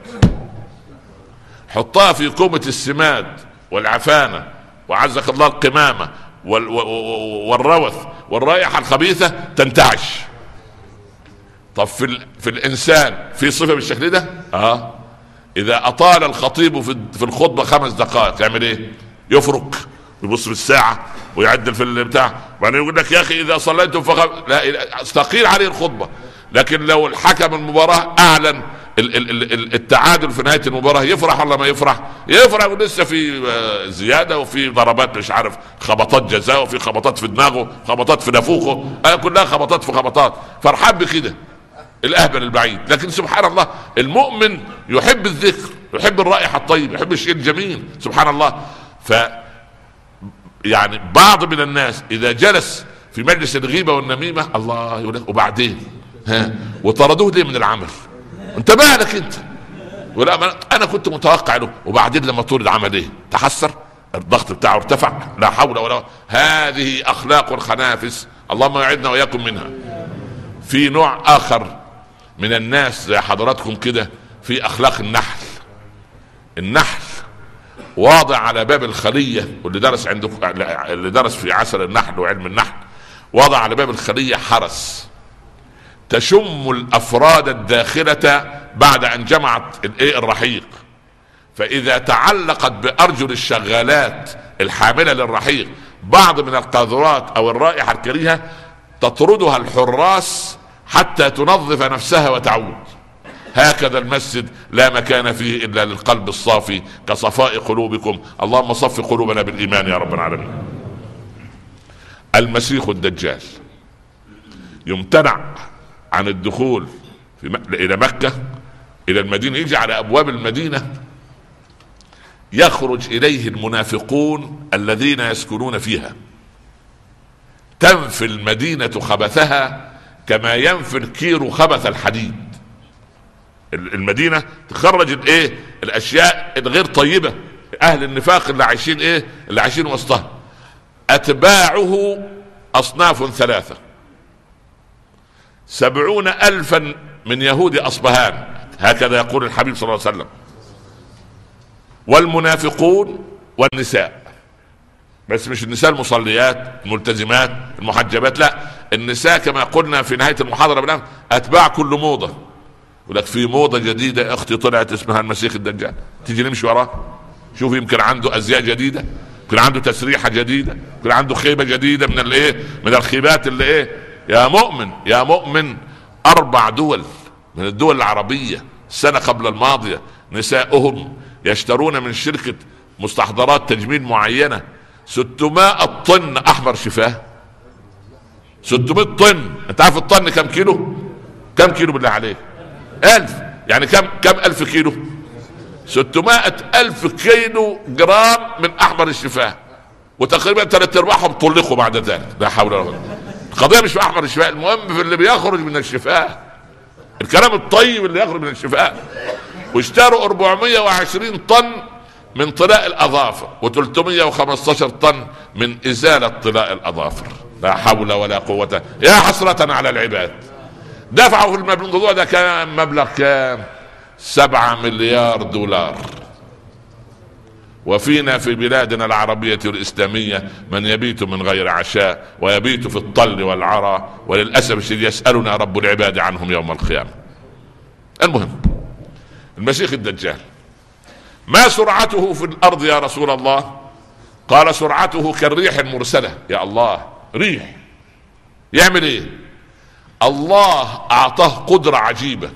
حطها في كومة السماد والعفانة وعزك الله القمامة والروث والرائحة الخبيثة، تنتعش. طب في, ال... في الإنسان في صفة بالشكل ده؟ آه إذا أطال الخطيب في في الخطبة خمس دقائق يعمل إيه؟ يفرك ويبص في الساعة ويعدل في البتاع، وبعدين يقول لك يا أخي إذا صليتم فخم... لا، استقيل عليه الخطبة. لكن لو الحكم المباراة أعلن التعادل في نهاية المباراة، يفرح ولا ما يفرح؟ يفرح، ولسه في زيادة وفي ضربات مش عارف خبطات جزاء وفي خبطات في دماغه، خبطات في نافوخه، كلها خبطات في خبطات، فرحان بكده الأهبل البعيد. لكن سبحان الله المؤمن يحب الذكر، يحب الرائحة الطيبة، يحب الشيء الجميل، سبحان الله. ف يعني بعض من الناس إذا جلس في مجلس الغيبة والنميمة، الله يقول لك وبعدين ها وطردوه ليه من العمل؟ انت مالك انت؟ ولا انا كنت متوقع له، وبعدين لما طرد عمل ايه؟ تحسر، الضغط بتاعه ارتفع، لا حول ولا. هذه اخلاق الخنافس، اللهم يعدنا واياكم منها. في نوع اخر من الناس زي حضراتكم كده في اخلاق النحل. النحل واضع على باب الخلية، واللي درس عندكم اللي درس في عسل النحل وعلم النحل، واضع على باب الخلية حرس تشم الافراد الداخلة بعد ان جمعت الايه الرحيق، فاذا تعلقت بارجل الشغالات الحاملة للرحيق بعض من القاذورات او الرائحة الكريهة تطردها الحراس حتى تنظف نفسها وتعود. هكذا المسجد لا مكان فيه الا للقلب الصافي كصفاء قلوبكم، اللهم صف قلوبنا بالايمان يا رب العالمين. المسيح الدجال يمتنع عن الدخول في م... الى مكة، الى المدينة، يجي على ابواب المدينة، يخرج اليه المنافقون الذين يسكنون فيها. تنفي المدينة خبثها كما ينفي الكير خبث الحديد. المدينة تخرج الايه الاشياء الغير طيبة، اهل النفاق اللي عايشين ايه اللي عايشين وسطها. اتباعه اصناف ثلاثة، سبعون الفا من يهود اصبهان، هكذا يقول الحبيب صلى الله عليه وسلم. والمنافقون والنساء، بس مش النساء المصليات الملتزمات المحجبات، لا، النساء كما قلنا في نهاية المحاضرة بالأمس اتباع كل موضة. يقول لك في موضة جديدة اختي طلعت اسمها المسيح الدجال، تيجي نمشي وراه، شوف يمكن عنده ازياء جديدة، يمكن عنده تسريحة جديدة، يمكن عنده خيبة جديدة من الايه من الخيبات اللي ايه. يا مؤمن يا مؤمن، اربع دول من الدول العربية السنة قبل الماضية نساؤهم يشترون من شركة مستحضرات تجميل معينة ستمائة طن احمر شفاه. ستمائة طن. انت عارف الطن كم كيلو؟ كم كيلو بالله عليك؟ ألف. يعني كم كم ألف كيلو؟ ستمائة ألف كيلو جرام من أحمر الشفاه، وتقريبا ثلاث ارباعهم طلقوا بعد ذلك. لا حول ولا قوة. القضية مش في أحمر الشفاه، المهم في اللي بيخرج من الشفاه، الكلام الطيب اللي يخرج من الشفاه. واشتروا أربعمائة وعشرين طن من طلاء الأظافر وثلاثمائة وخمسة عشر طن من إزالة طلاء الأظافر. لا حول ولا قوة. يا حسرة على العباد. دفعوا في الموضوع ده كام مبلغ؟ كام؟ سبعة مليار دولار. وفينا في بلادنا العربية والإسلامية من يبيت من غير عشاء ويبيت في الطل والعرى، وللأسف الشديد يسألنا رب العباد عنهم يوم القيامة. المهم، المسيح الدجال ما سرعته في الأرض يا رسول الله؟ قال سرعته كالريح المرسلة. يا الله، ريح يعمل ايه؟ الله أعطاه قدرة عجيبة.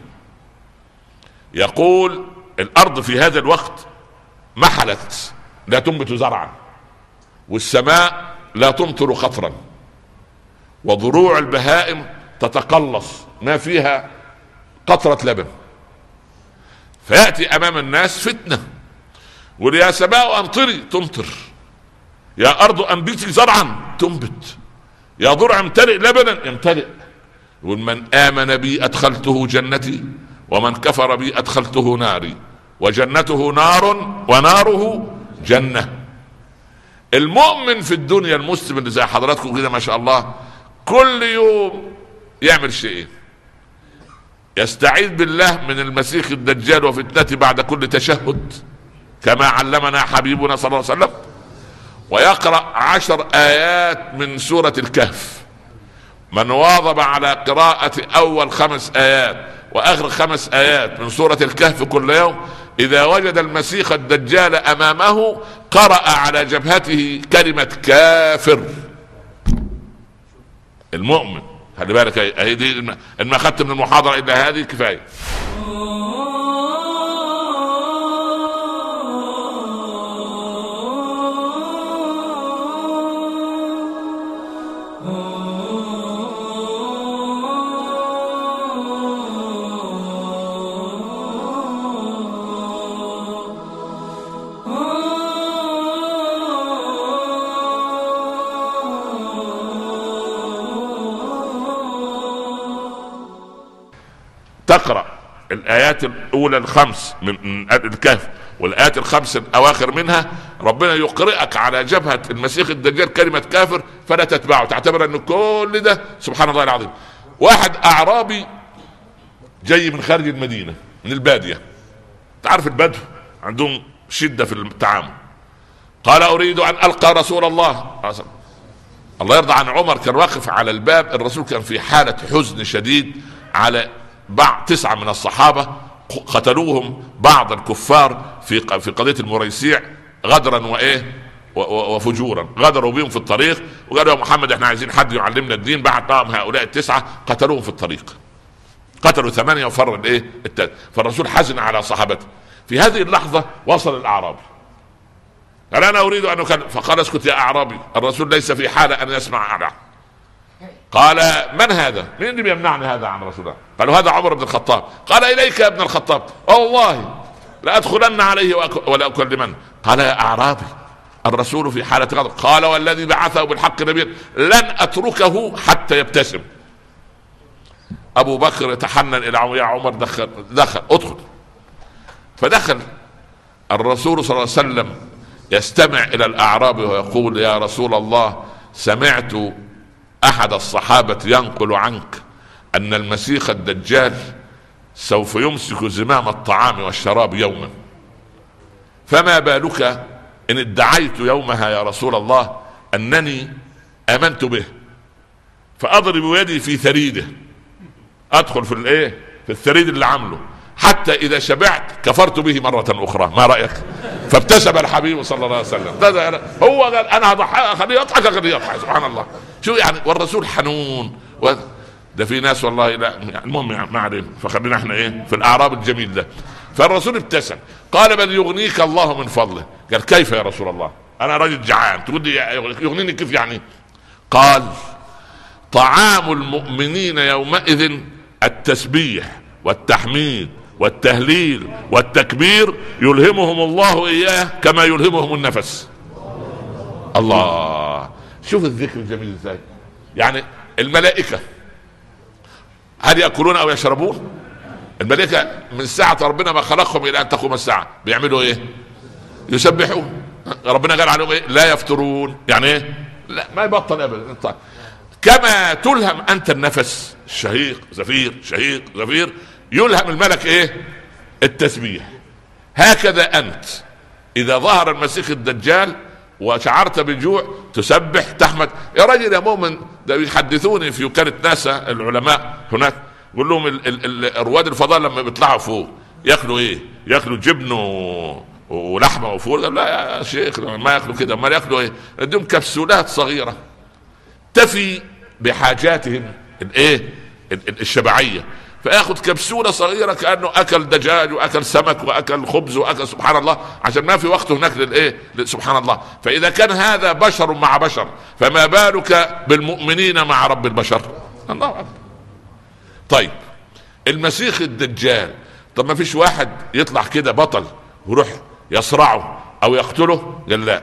يقول الأرض في هذا الوقت محلت، لا تنبت زرعا، والسماء لا تمطر قطرا، وضروع البهائم تتقلص ما فيها قطرة لبن. فيأتي أمام الناس فتنة، ويا سماء أمطري تمطر، يا أرض أنبتي زرعا تنبت، يا ضرع امتلئ لبنا يمتلئ. ومن آمن بي أدخلته جنتي، ومن كفر بي أدخلته ناري، وجنته نار وناره جنة. المؤمن في الدنيا، المسلم اللي زي حضراتكم كده ما شاء الله، كل يوم يعمل شيء، يستعيذ بالله من المسيح الدجال وفتنته بعد كل تشهد كما علمنا حبيبنا صلى الله عليه وسلم، ويقرأ عشر آيات من سورة الكهف. من واظب على قراءة أول خمس آيات وآخر خمس آيات من سورة الكهف كل يوم، إذا وجد المسيح الدجال أمامه قرأ على جبهته كلمة كافر. المؤمن، خلي بالك، هي دي إن ما أخذت من المحاضرة إلا هذه كفاية. تقرأ الآيات الأولى الخمس من الكهف والآيات الخمس الأواخر منها، ربنا يقرئك على جبهة المسيح الدجال كلمة كافر، فلا تتبعه، تعتبر أن كل ده سبحان الله العظيم. واحد أعرابي جاي من خارج المدينة من البادية، تعرف البدو عندهم شدة في التعامل، قال أريد أن ألقى رسول الله. الله يرضى عن عمر، كان واقف على الباب، الرسول كان في حالة حزن شديد على بعض تسعة من الصحابة قتلوهم بعض الكفار في في قضية المريسيع غدرا وايه وفجورا. غدروا بهم في الطريق وقالوا يا محمد احنا عايزين حد يعلمنا الدين. بعد معهم هؤلاء التسعة قتلوهم في الطريق، قتلوا ثمانية وفر الايه التالت. فالرسول حزن على صحابته. في هذه اللحظة وصل الأعرابي قال انا اريد ان اكلم، فقال اسكت يا أعرابي، الرسول ليس في حالة ان يسمع أعلى. قال من هذا؟ مين اللي بيمنعني هذا عن رسول الله؟ قالوا هذا عمر بن الخطاب. قال اليك يا ابن الخطاب، والله لا ادخلن عليه ولا اكلمن. قال يا اعرابي الرسول في حالة غضب. قال والذي بعثه بالحق نبيا لن اتركه حتى يبتسم. ابو بكر يتحنن الى عمر، يا عمر دخل دخل ادخل. فدخل الرسول صلى الله عليه وسلم يستمع الى الاعرابي ويقول يا رسول الله، سمعت احد الصحابة ينقل عنك ان المسيح الدجال سوف يمسك زمام الطعام والشراب يوما، فما بالك ان ادعيت يومها يا رسول الله انني امنت به، فاضرب يدي في ثريده، ادخل في الايه في الثريد اللي عامله، حتى اذا شبعت كفرت به مرة اخرى. ما رأيك؟ فابتسم الحبيب صلى الله عليه وسلم. هو قال انا هضحك، خليه يضحك خليه يضحك. سبحان الله، شو يعني، والرسول حنون و... ده في ناس والله لا يعني المهم يعني ما علينا، فخلينا احنا ايه في الاعراب الجميل ده. فالرسول ابتسم قال بل يغنيك الله من فضله. قال كيف يا رسول الله؟ انا راجل جعان، تقول لي يغنيني كيف يعني؟ قال طعام المؤمنين يومئذ التسبيح والتحميد والتهليل والتكبير، يلهمهم الله إياه كما يلهمهم النفس. الله، شوف الذكر الجميل ازاي. يعني الملائكة هل يأكلون أو يشربون؟ الملائكة من ساعة ربنا ما خلقهم إلى أن تقوم الساعة بيعملوا إيه؟ يسبحون. ربنا قال عليهم إيه؟ لا يفترون. يعني إيه؟ لا، ما يبطل أبدا. كما تلهم أنت النفس، شهيق زفير شهيق زفير، يلهم الملك إيه؟ التسبيح. هكذا أنت إذا ظهر المسيح الدجال وشعرت بالجوع تسبح تحمد. يا رجل يا مؤمن، ده يحدثوني في وكالة ناسا العلماء هناك، يقول لهم ال ال ال رواد الفضاء لما بيطلعوا فوق ياكلوا ايه؟ ياكلوا جبن ولحمه وفول؟ لا يا شيخ، ما ياكلوا كده، ما ياكلوا ايه؟ يديهم كبسولات صغيره تفي بحاجاتهم الايه الشبعيه، فياخذ كبسوله صغيره كانه اكل دجاج واكل سمك واكل خبز واكل، سبحان الله، عشان ما في وقت هناك للايه، سبحان الله. فاذا كان هذا بشر مع بشر، فما بالك بالمؤمنين مع رب البشر؟ الله أكبر. طيب المسيح الدجال، طب ما فيش واحد يطلع كده بطل ويروح يصرعه او يقتله؟ قال لا،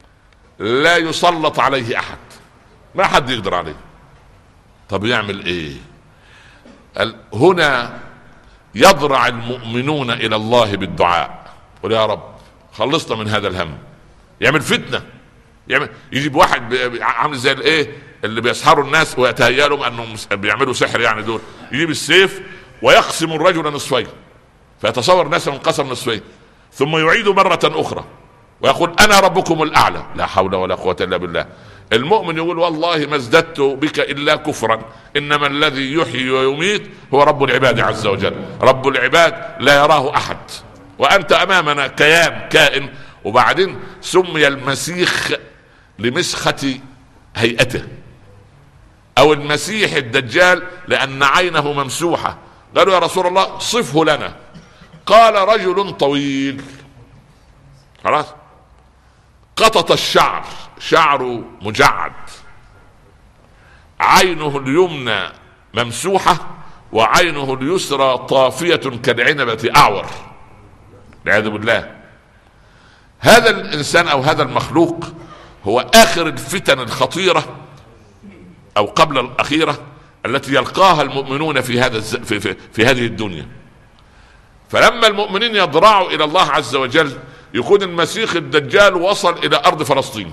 لا يسلط عليه احد، ما حد يقدر عليه. طب يعمل ايه؟ قال هنا يضرع المؤمنون الى الله بالدعاء، قل يا رب خلصنا من هذا الهم. يعمل فتنه، يعمل يجيب واحد عامل زي الايه اللي بيسحروا الناس ويتهيأ لهم انهم بيعملوا سحر، يعني دول يجيب السيف ويقسم الرجل نصفين، فيتصور الناس انقسم نصفين، ثم يعيد مرة اخرى ويقول انا ربكم الاعلى، لا حول ولا قوة الا بالله. المؤمن يقول والله ما ازددت بك الا كفرا، انما الذي يحيي ويميت هو رب العباد عز وجل، رب العباد لا يراه احد، وانت امامنا كيان كائن. وبعدين سمي المسيح لمسخة هيئته، او المسيح الدجال لان عينه ممسوحة. قالوا يا رسول الله صفه لنا، قال رجل طويل، خلاص، قطط الشعر، شعره مجعد، عينه اليمنى ممسوحة وعينه اليسرى طافية كالعنبة أعور، والعياذ بالله. هذا الإنسان أو هذا المخلوق هو آخر الفتن الخطيرة أو قبل الأخيرة التي يلقاها المؤمنون في هذا الز... في, في, في هذه الدنيا. فلما المؤمنين يضرعوا إلى الله عز وجل يكون المسيح الدجال وصل إلى أرض فلسطين.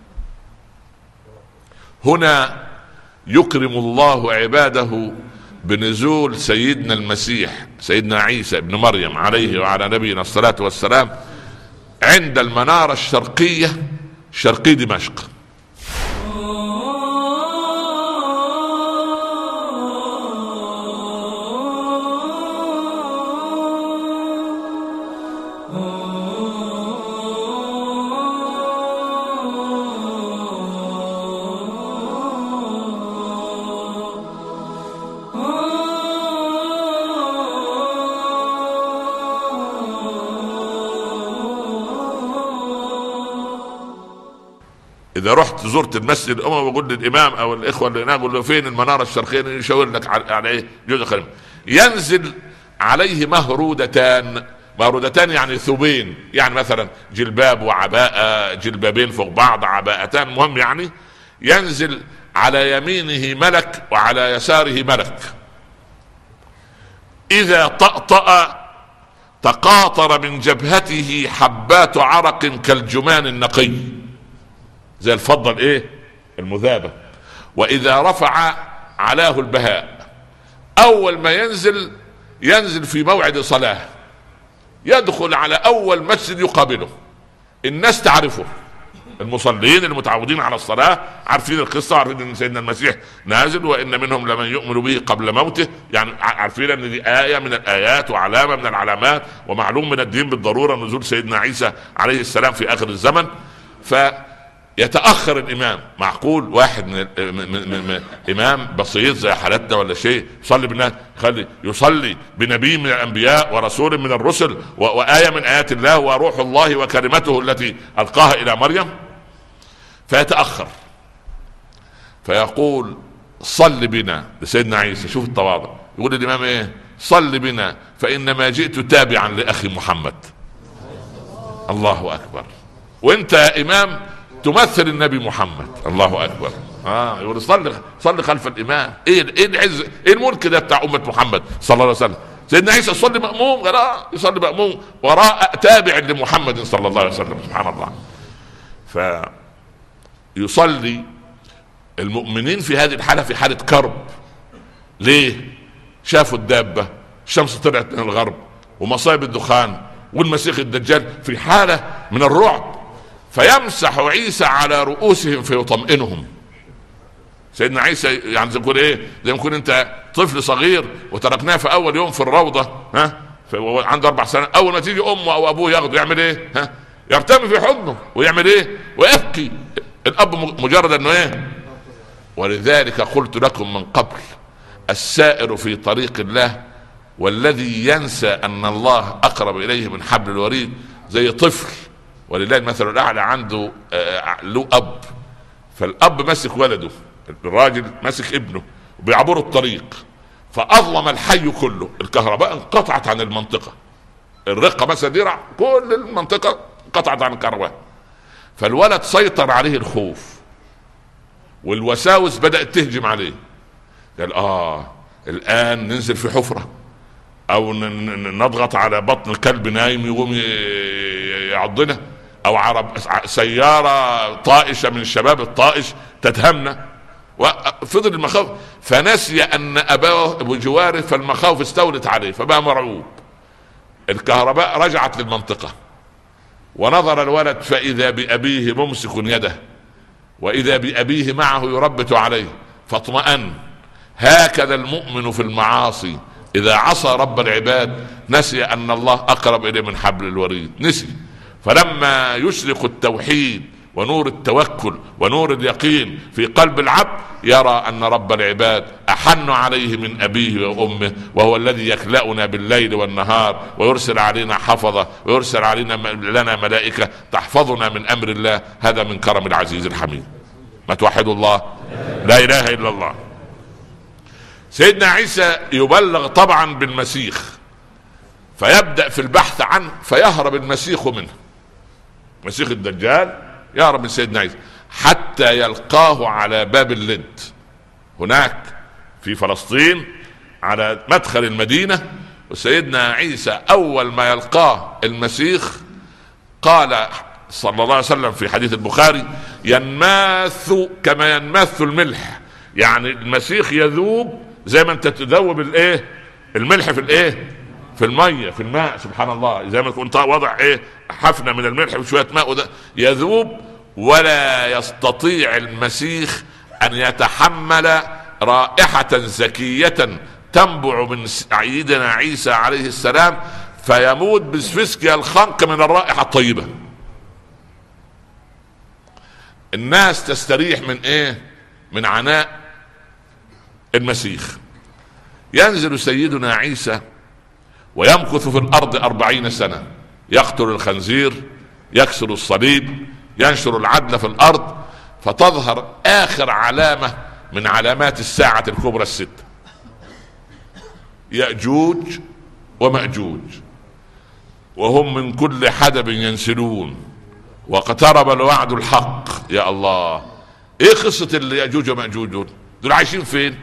هنا يكرم الله عباده بنزول سيدنا المسيح سيدنا عيسى ابن مريم عليه وعلى نبينا الصلاة والسلام عند المنارة الشرقية، شرقي دمشق. إذا رحت زرت المسجد الأموي وقلت للإمام أو الإخوة اللي هناك، قول له فين المنارة الشرقية، يشاور لك على إيه جزء خليم. ينزل عليه مهرودتان، مهرودتان يعني ثوبين، يعني مثلا جلباب وعباءة، جلبابين فوق بعض، عباءتان، مهم يعني. ينزل على يمينه ملك وعلى يساره ملك، إذا طأطأ تقاطر من جبهته حبات عرق كالجمان النقي، زي الفضة الايه المذابة، واذا رفع علاه البهاء. اول ما ينزل ينزل في موعد صلاة، يدخل على اول مسجد يقابله، الناس تعرفه، المصلين المتعودين على الصلاة عارفين القصة، عارفين ان سيدنا المسيح نازل وان منهم لمن يؤمن به قبل موته، يعني عارفين ان دي آية من الآيات وعلامة من العلامات ومعلوم من الدين بالضرورة نزول سيدنا عيسى عليه السلام في اخر الزمن. ف يتأخر الإمام، معقول واحد من, من, من, من إمام بسيط زي حالتنا ولا شيء يصلي بالناس، خلي يصلي بنبي من الأنبياء ورسول من الرسل وآية من آيات الله وروح الله وكلمته التي ألقاها إلى مريم، فيتأخر فيقول صل بنا لسيدنا عيسى. شوف التواضع، يقول الامام ايه؟ صل بنا فانما جئت تابعا لاخي محمد. الله اكبر. وانت يا امام تمثل النبي محمد. الله اكبر. اه يقول صل صل خلف الامام. ايه ايه العز، ايه الملك ده بتاع امه محمد صلى الله عليه وسلم؟ سيدنا عيسى يصلي مأموم وراء، يصلي مأموم وراء تابع لمحمد صلى الله عليه وسلم. سبحان الله. فيصلي المؤمنين في هذه الحالة في حالة كرب. ليه؟ شافوا الدابة، الشمس طلعت من الغرب، ومصائب الدخان، والمسيح الدجال، في حالة من الرعب. فيمسح عيسى على رؤوسهم فيطمئنهم. سيدنا عيسى يعني زي ما يكون ايه؟ زي ما يكون انت طفل صغير وتركناه في اول يوم في الروضة، ها، عنده اربع سنوات، اول ما تيجي امه او ابوه ياخده يعمل ايه؟ ها، يرتمي في حضنه ويعمل ايه؟ ويبكي. الاب مجرد انه ايه؟ ولذلك قلت لكم من قبل السائر في طريق الله والذي ينسى ان الله اقرب اليه من حبل الوريد زي طفل. ولله المثل الاعلى، عنده له اب، فالاب مسك ولده، الراجل مسك ابنه وبيعبروا الطريق، فاظلم الحي كله، الكهرباء انقطعت عن المنطقه، الرقه مثلا درع، كل المنطقه انقطعت عن الكهرباء. فالولد سيطر عليه الخوف والوساوس بدأت تهجم عليه. قال اه الان ننزل في حفرة او نضغط على بطن الكلب نايم يقوم يعضنا، او عرب سيارة طائشة من الشباب الطائش تتهمنا. وفضل المخاوف، فنسي ان اباه بجواره، فالمخاوف استولت عليه فبقى مرعوب. الكهرباء رجعت للمنطقة، ونظر الولد فاذا بابيه ممسك يده، واذا بابيه معه يربت عليه، فاطمأن. هكذا المؤمن في المعاصي اذا عصى رب العباد نسي ان الله اقرب اليه من حبل الوريد، نسي. فلما يشرق التوحيد ونور التوكل ونور اليقين في قلب العبد يرى ان رب العباد احن عليه من ابيه وامه، وهو الذي يكلأنا بالليل والنهار ويرسل علينا حفظه ويرسل علينا لنا ملائكه تحفظنا من امر الله. هذا من كرم العزيز الحميد. ما توحدوا الله، لا اله الا الله. سيدنا عيسى يبلغ طبعا بالمسيح، فيبدأ في البحث عنه، فيهرب المسيح منه، مسيح الدجال يهرب من سيدنا عيسى حتى يلقاه على باب اللد هناك في فلسطين على مدخل المدينة. وسيدنا عيسى اول ما يلقاه المسيح قال صلى الله عليه وسلم في حديث البخاري: ينماث كما ينماث الملح، يعني المسيح يذوب زي ما انت تذوب الايه الملح في الايه في الميه في الماء. سبحان الله، زي ما كنت وضع ايه حفنه من الملح وشويه ماء وده يذوب. ولا يستطيع المسيح ان يتحمل رائحه زكيه تنبع من سيدنا عيسى عليه السلام، فيموت بسفسكيا الخنق من الرائحه الطيبه. الناس تستريح من ايه؟ من عناء المسيح. ينزل سيدنا عيسى ويمكث في الارض أربعين سنة، يقتل الخنزير، يكسر الصليب، ينشر العدل في الارض، فتظهر اخر علامة من علامات الساعة الكبرى الست: يأجوج ومأجوج، وهم من كل حدب ينسلون، واقترب الوعد الحق. يا الله، ايه قصة اللي يأجوج ومأجوج دول؟ دول عايشين فين؟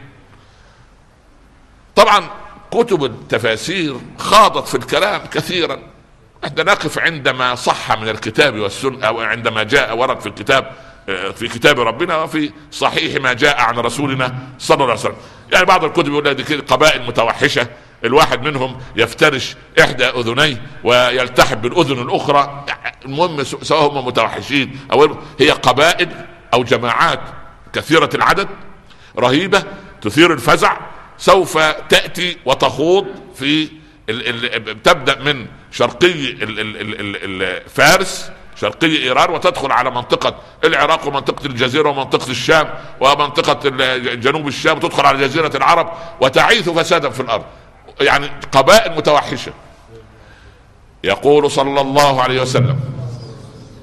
طبعا كتب التفاسير خاضت في الكلام كثيرا، احنا نقف عندما صح من الكتاب والسنة، او عندما جاء ورد في الكتاب في كتاب ربنا وفي صحيح ما جاء عن رسولنا صلى الله عليه وسلم. يعني بعض الكتب يقول لك دي قبائل متوحشة، الواحد منهم يفترش احدى اذنيه ويلتحب بالاذن الاخرى. المهم سواء هم متوحشين او هي قبائل او جماعات كثيرة العدد رهيبة تثير الفزع، سوف تأتي وتخوض في ال ال تبدأ من شرقي ال ال ال ال فارس، شرقي ايران، وتدخل على منطقة العراق ومنطقة الجزيرة ومنطقة الشام ومنطقة جنوب الشام، وتدخل على جزيرة العرب وتعيث فسادا في الارض. يعني قبائل متوحشة. يقول صلى الله عليه وسلم: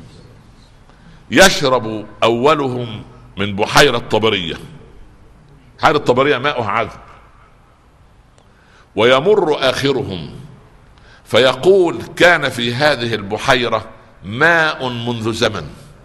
يشرب اولهم من بحيرة طبرية. هذه الطبرية ماؤها عذب. ويمر آخرهم فيقول كان في هذه البحيرة ماء منذ زمن.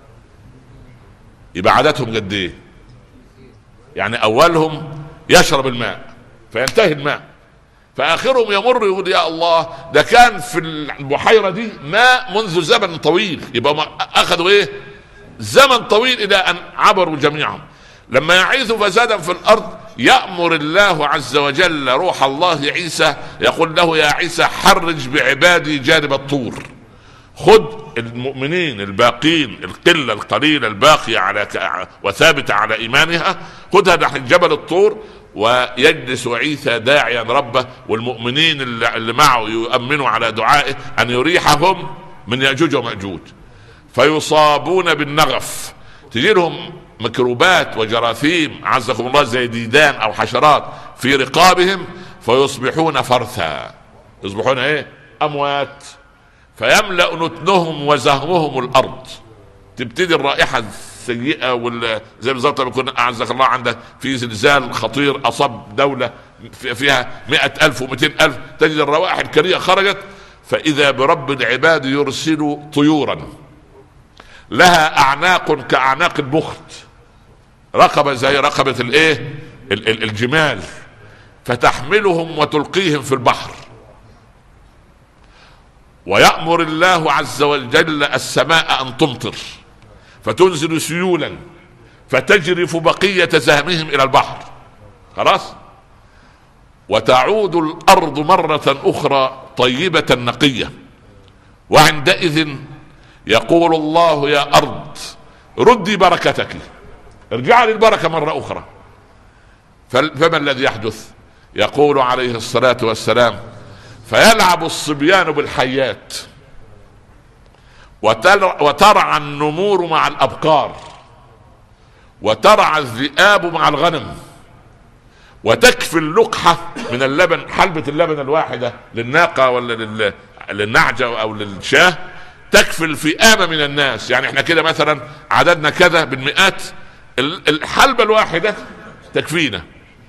يبقى عادتهم قد ايه؟ يعني اولهم يشرب الماء فينتهي الماء، فاخرهم يمر يقول يا الله ده كان في البحيرة دي ماء منذ زمن طويل. يبقى اخذوا ايه؟ زمن طويل الى ان عبروا جميعهم. لما يعيثوا فسادا في الارض يأمر الله عز وجل روح الله عيسى، يقول له يا عيسى حرج بعبادي جانب الطور، خذ المؤمنين الباقين القلة القليلة الباقية على وثابتة على إيمانها، خذها نحن جبل الطور. ويجلس عيسى داعيا ربه والمؤمنين اللي معه يؤمنوا على دعائه أن يريحهم من يأجوج ومأجوج، فيصابون بالنغف، تجي لهم ميكروبات وجراثيم عزكم الله زي ديدان أو حشرات في رقابهم، فيصبحون فرثا، يصبحون ايه؟ أموات. فيملأ نتنهم وزهمهم الأرض، تبتدي الرائحة السيئة وال زي بالظبط لما يكون أعزك الله عندك في زلزال خطير أصاب دولة فيها مئة ألف ومئتين ألف، تجد الروائح الكريهة خرجت، فإذا برب العباد يرسل طيورا لها أعناق كأعناق البخت، رقبة زي رقبة الايه الجمال، فتحملهم وتلقيهم في البحر. ويأمر الله عز وجل السماء أن تمطر فتنزل سيولا فتجرف بقية زهمهم إلى البحر، خلاص، وتعود الأرض مرة أخرى طيبة نقية. وعندئذ يقول الله يا أرض ردي بركتك، ارجع للبركة مرة أخرى. فما الذي يحدث؟ يقول عليه الصلاة والسلام فيلعب الصبيان بالحيات وترعى النمور مع الأبقار وترعى الذئاب مع الغنم، وتكفي اللقحة من اللبن، حلبة اللبن الواحدة للناقة ولا للنعجة أو للشاه تكفي الفئام من الناس. يعني احنا كده مثلا عددنا كذا بالمئات، الحلبة الواحدة تكفينا.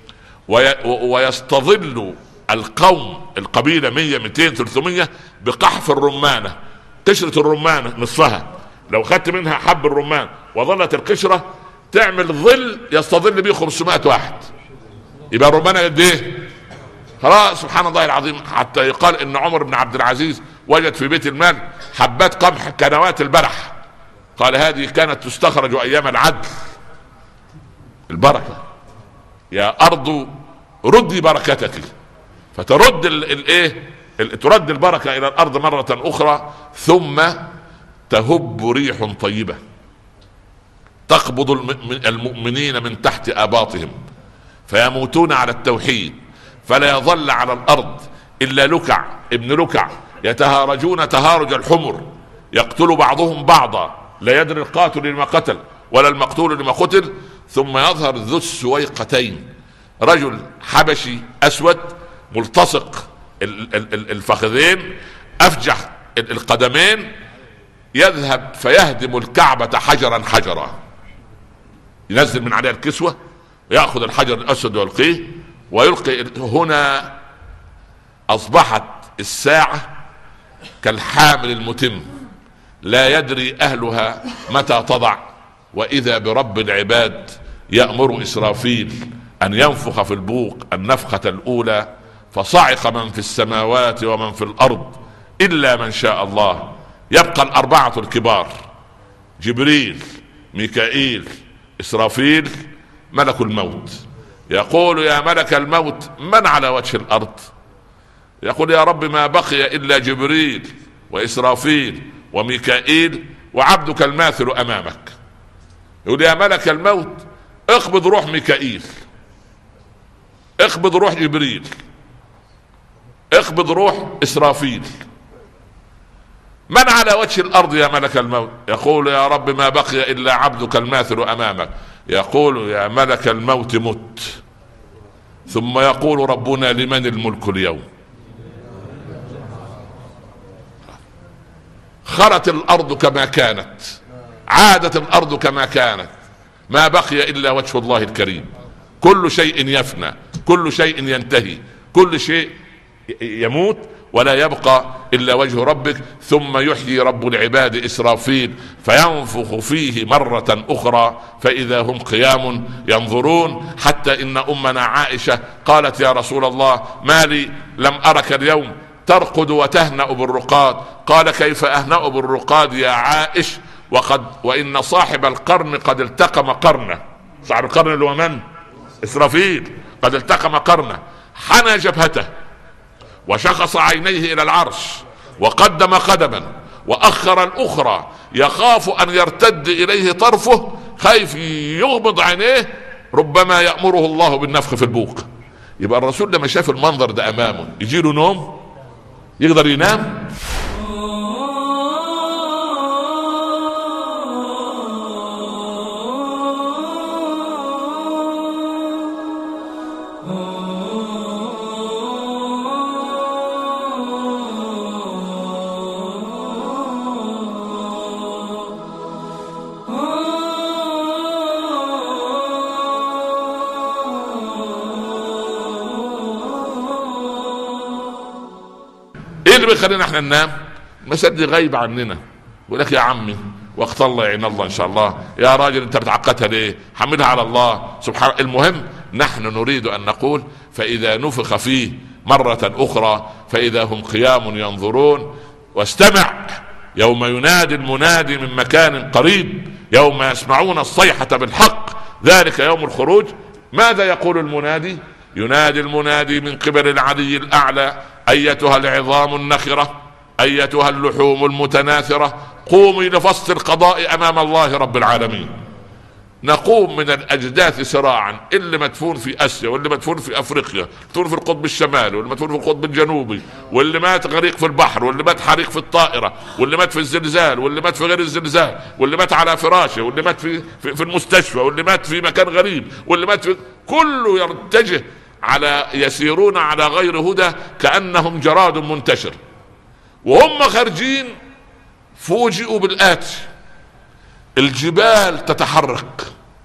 ويستظل القوم القبيلة مية مئتين ثلاثمية بقحف الرمانة، قشرة الرمانة نصفها لو خدت منها حب الرمان وظلت القشرة تعمل ظل يستظل به خمسمائة واحد، يبقى الرمانة قد ايه؟ خلاص سبحان الله العظيم. حتى يقال ان عمر بن عبد العزيز وجد في بيت المال حبات قمح كنوات البلح، قال هذه كانت تستخرج ايام العدل. البركة يا ارض ردي بركتك، فترد الايه ترد البركة الى الارض مرة اخرى. ثم تهب ريح طيبة تقبض المؤمنين من تحت اباطهم فيموتون على التوحيد، فلا يظل على الارض الا لكع ابن لكع يتهارجون تهارج الحمر، يقتل بعضهم بعضا، لا يدري القاتل لما قتل ولا المقتول لما قتل. ثم يظهر ذو السويقتين، رجل حبشي اسود ملتصق الفخذين افجح القدمين، يذهب فيهدم الكعبة حجرا حجرا، ينزل من عليها الكسوة ويأخذ الحجر الأسود ويلقيه ويلقي. هنا أصبحت الساعة كالحامل المتم لا يدري أهلها متى تضع، وإذا برب العباد يأمر إسرافيل أن ينفخ في البوق النفخة الأولى، فصعق من في السماوات ومن في الأرض إلا من شاء الله. يبقى الأربعة الكبار جبريل ميكائيل إسرافيل ملك الموت. يقول يا ملك الموت من على وجه الأرض؟ يقول يا رب ما بقي إلا جبريل وإسرافيل وميكائيل وعبدك الماثل أمامك. يقول يا ملك الموت اقبض روح ميكائيل، اقبض روح جبريل، اقبض روح إسرافيل. من على وجه الأرض يا ملك الموت؟ يقول يا رب ما بقي إلا عبدك الماثل أمامك. يقول يا ملك الموت مت. ثم يقول ربنا لمن الملك اليوم؟ خرت الأرض كما كانت، عادت الأرض كما كانت، ما بقي إلا وجه الله الكريم. كل شيء يفنى، كل شيء ينتهي، كل شيء يموت، ولا يبقى إلا وجه ربك. ثم يحيي رب العباد إسرافيل فينفخ فيه مرة أخرى فإذا هم قيام ينظرون، حتى إن أمنا عائشة قالت يا رسول الله ما لي لم أرك اليوم ترقد وتهنأ بالرقاد؟ قال كيف أهنأ بالرقاد يا عائش وقد وإن صاحب القرن قد التقم قرنه. صاحب القرن اللي هو من؟ إسرافيل. قد التقم قرنه، حنى جبهته وشخص عينيه إلى العرش وقدم قدما وأخر الأخرى، يخاف أن يرتد إليه طرفه، خايف يغمض عينيه ربما يأمره الله بالنفخ في البوق. يبقى الرسول لما شاف المنظر ده أمامه يجيله نوم؟ يقدر ينام؟ ايه اللي بيخلينا احنا ننام؟ مسألة غايبة عننا. يقول لك يا عمي وقت الله يعين الله ان شاء الله، يا راجل انت بتعقدها ليه؟ حملها على الله سبحانه. المهم نحن نريد ان نقول فاذا نفخ فيه مرة اخرى فاذا هم قيام ينظرون. واستمع يوم ينادي المنادي من مكان قريب، يوم يسمعون الصيحة بالحق ذلك يوم الخروج. ماذا يقول المنادي؟ ينادي المنادي من قبل العلي الأعلى أيتها العظام النخرة، أيتها اللحوم المتناثرة، قومي لفصل القضاء أمام الله رب العالمين. نقوم من الأجداث سراعا، اللي مدفون في آسيا واللي مدفون في أفريقيا، مدفون في القطب الشمالي واللي مدفون في القطب الجنوبي، واللي مات غريق في البحر، واللي مات حريق في الطائرة، واللي مات في الزلزال، واللي مات في غير الزلزال، واللي مات على فراشه، واللي مات في, في, في المستشفى، واللي مات في مكان غريب، واللي مات في... كله يرتجه على يسيرون على غير هدى كأنهم جراد منتشر. وهم خارجين فوجئوا بالآتي: الجبال تتحرك،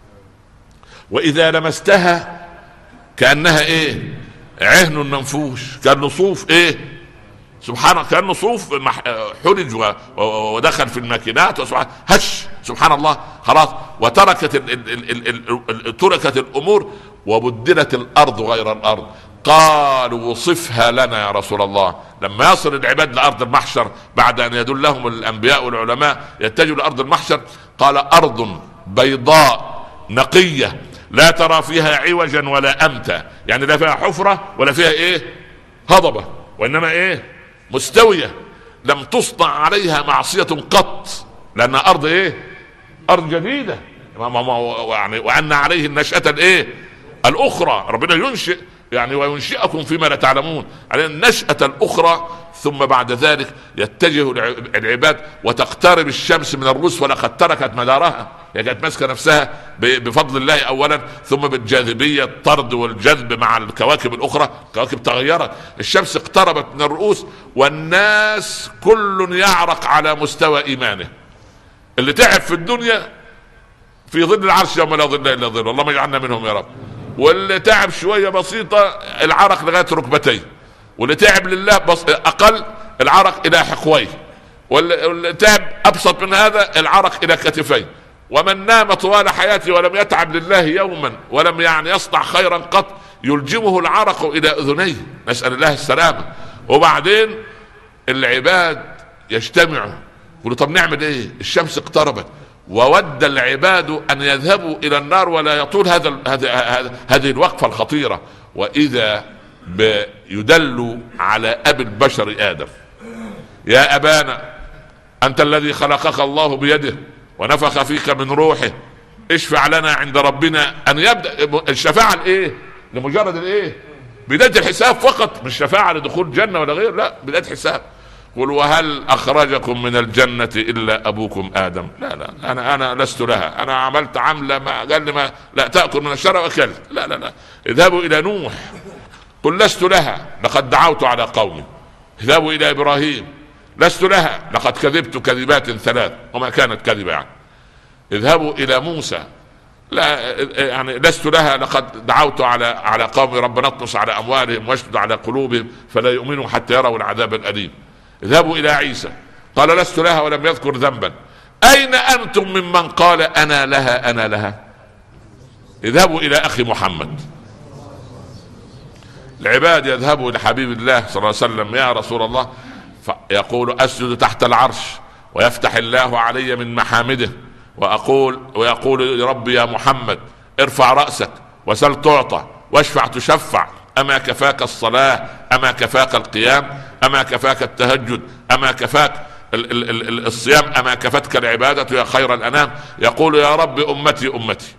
وإذا لمستها كأنها إيه؟ عهن منفوش، كأنه صوف إيه؟ سبحان، كأنه صوف حرج ودخل في الماكينات وسبحان هش سبحان الله خلاص. وتركت ال ال ال ال تركت الأمور وبدلت الأرض غير الأرض. قالوا وصفها لنا يا رسول الله. لما يصل العباد لأرض المحشر بعد أن يدلهم الأنبياء والعلماء يتجهوا لأرض المحشر، قال أرض بيضاء نقية لا ترى فيها عوجا ولا أمتا، يعني لا فيها حفرة ولا فيها إيه هضبة، وإنما إيه مستوية، لم تصنع عليها معصية قط، لأن أرض إيه أرض جديدة يعني. وأن عليه النشأة الإيه الأخرى. ربنا ينشئ يعني وينشئكم فيما لا تعلمون على النشأة الأخرى. ثم بعد ذلك يتجه العباد وتقترب الشمس من الرؤوس، ولقد تركت مدارها، هي كانت ماسكه نفسها بفضل الله اولا، ثم بالجاذبيه الطرد والجذب مع الكواكب الاخرى، الكواكب تغيرت، الشمس اقتربت من الرؤوس، والناس كل يعرق على مستوى ايمانه. اللي تعب في الدنيا في ظل العرش يوم لا ظل الا ظل، اللهم اجعلنا منهم يا رب. واللي تعب شويه بسيطه العرق لغايه ركبتيه، واللي تعب لله بص... اقل العرق الى حقويه، واللي تعب ابسط من هذا العرق الى كتفيه. ومن نام طوال حياته ولم يتعب لله يوما ولم يعني يصنع خيرا قط يلجمه العرق الى اذنيه، نسال الله السلامه. وبعدين العباد يجتمعوا يقولوا طب نعمل ايه؟ الشمس اقتربت، وود العباد ان يذهبوا الى النار ولا يطول هذا هذه الوقفه الخطيره. واذا يدل على ابي البشر ادم: يا ابانا انت الذي خلقك الله بيده ونفخ فيك من روحه، اشفع لنا عند ربنا. ان يبدا الشفاعه الايه؟ لمجرد الايه؟ بدايه الحساب فقط، مش شفاعه لدخول جنه ولا غير، لا بدايه حساب. قل وهل اخرجكم من الجنه الا ابوكم ادم؟ لا لا انا انا لست لها، انا عملت عمله ما قال لي ما لا تاكل من الشجره واكلت، لا لا لا. اذهبوا الى نوح قل لست لها لقد دعوت على قومي. اذهبوا الى ابراهيم لست لها لقد كذبت كذبات ثلاث وما كانت كذبه يعني. اذهبوا الى موسى لا يعني لست لها، لقد دعوت على على قوم ربنا اطمس على اموالهم واشدد على قلوبهم فلا يؤمنوا حتى يروا العذاب الاليم. اذهبوا الى عيسى قال لست لها ولم يذكر ذنبا. اين انتم ممن قال انا لها انا لها؟ اذهبوا الى اخي محمد. العباد يذهبوا الى حبيب الله صلى الله عليه وسلم يا رسول الله، فيقول اسجد تحت العرش ويفتح الله علي من محامده وأقول ويقول يا رب يا محمد ارفع رأسك وسل تعطى واشفع تشفع، أما كفاك الصلاة، أما كفاك القيام، أما كفاك التهجد، أما كفاك ال ال ال الصيام، أما كفتك العبادة يا خير الأنام. يقول يا رب أمتي أمتي.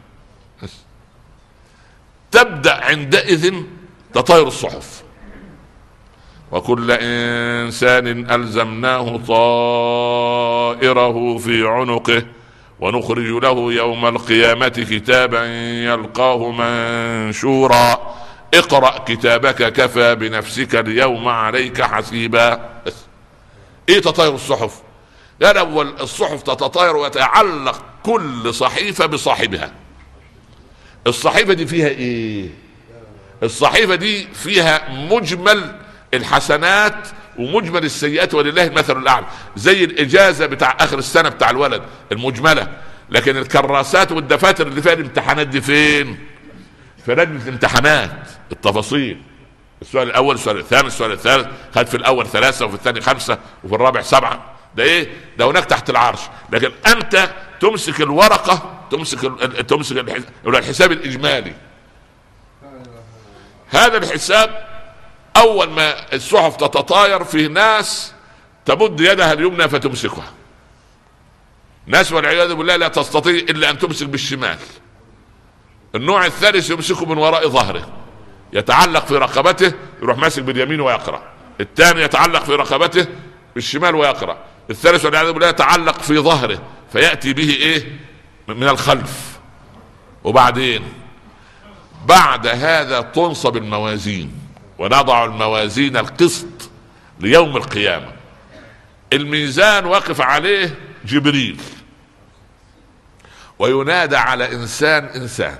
تبدأ عندئذ تطير الصحف. وكل إنسان ألزمناه طائره في عنقه ونخرج له يوم القيامة كتابا يلقاه منشورا اقرأ كتابك كفى بنفسك اليوم عليك حسيبا. ايه تطاير الصحف؟ قال اول الصحف تتطاير وتعلق كل صحيفة بصاحبها. الصحيفة دي فيها ايه؟ الصحيفة دي فيها مجمل الحسنات ومجمل السيئات ولله المثل الاعلى، زي الاجازه بتاع اخر السنه بتاع الولد المجمله. لكن الكراسات والدفاتر اللي فيها الامتحانات دي فين؟ في لجنه الامتحانات التفاصيل. السؤال الاول، السؤال الثاني، السؤال الثالث، خد في الاول ثلاثه وفي الثاني خمسه وفي الرابع سبعه. ده ايه؟ ده هناك تحت العرش. لكن انت تمسك الورقه، تمسك ال تمسك الحساب الاجمالي. هذا الحساب اول ما الصحف تتطاير فيه ناس تمد يدها اليمنى فتمسكها، ناس والعياذ بالله لا تستطيع الا ان تمسك بالشمال. النوع الثالث يمسكه من وراء ظهره، يتعلق في رقبته يروح ماسك باليمين ويقرأ. الثاني يتعلق في رقبته بالشمال ويقرأ. الثالث والعياذ بالله يتعلق في ظهره فيأتي به ايه؟ من الخلف. وبعدين بعد هذا تنصب الموازين ونضع الموازين القسط ليوم القيامة. الميزان واقف عليه جبريل وينادى على إنسان إنسان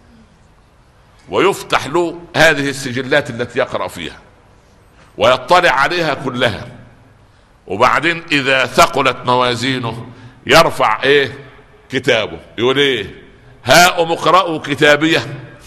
ويفتح له هذه السجلات التي يقرأ فيها ويطلع عليها كلها. وبعدين إذا ثقلت موازينه يرفع إيه؟ كتابه، يقول إيه؟ هاؤم اقرأوا كتابيه.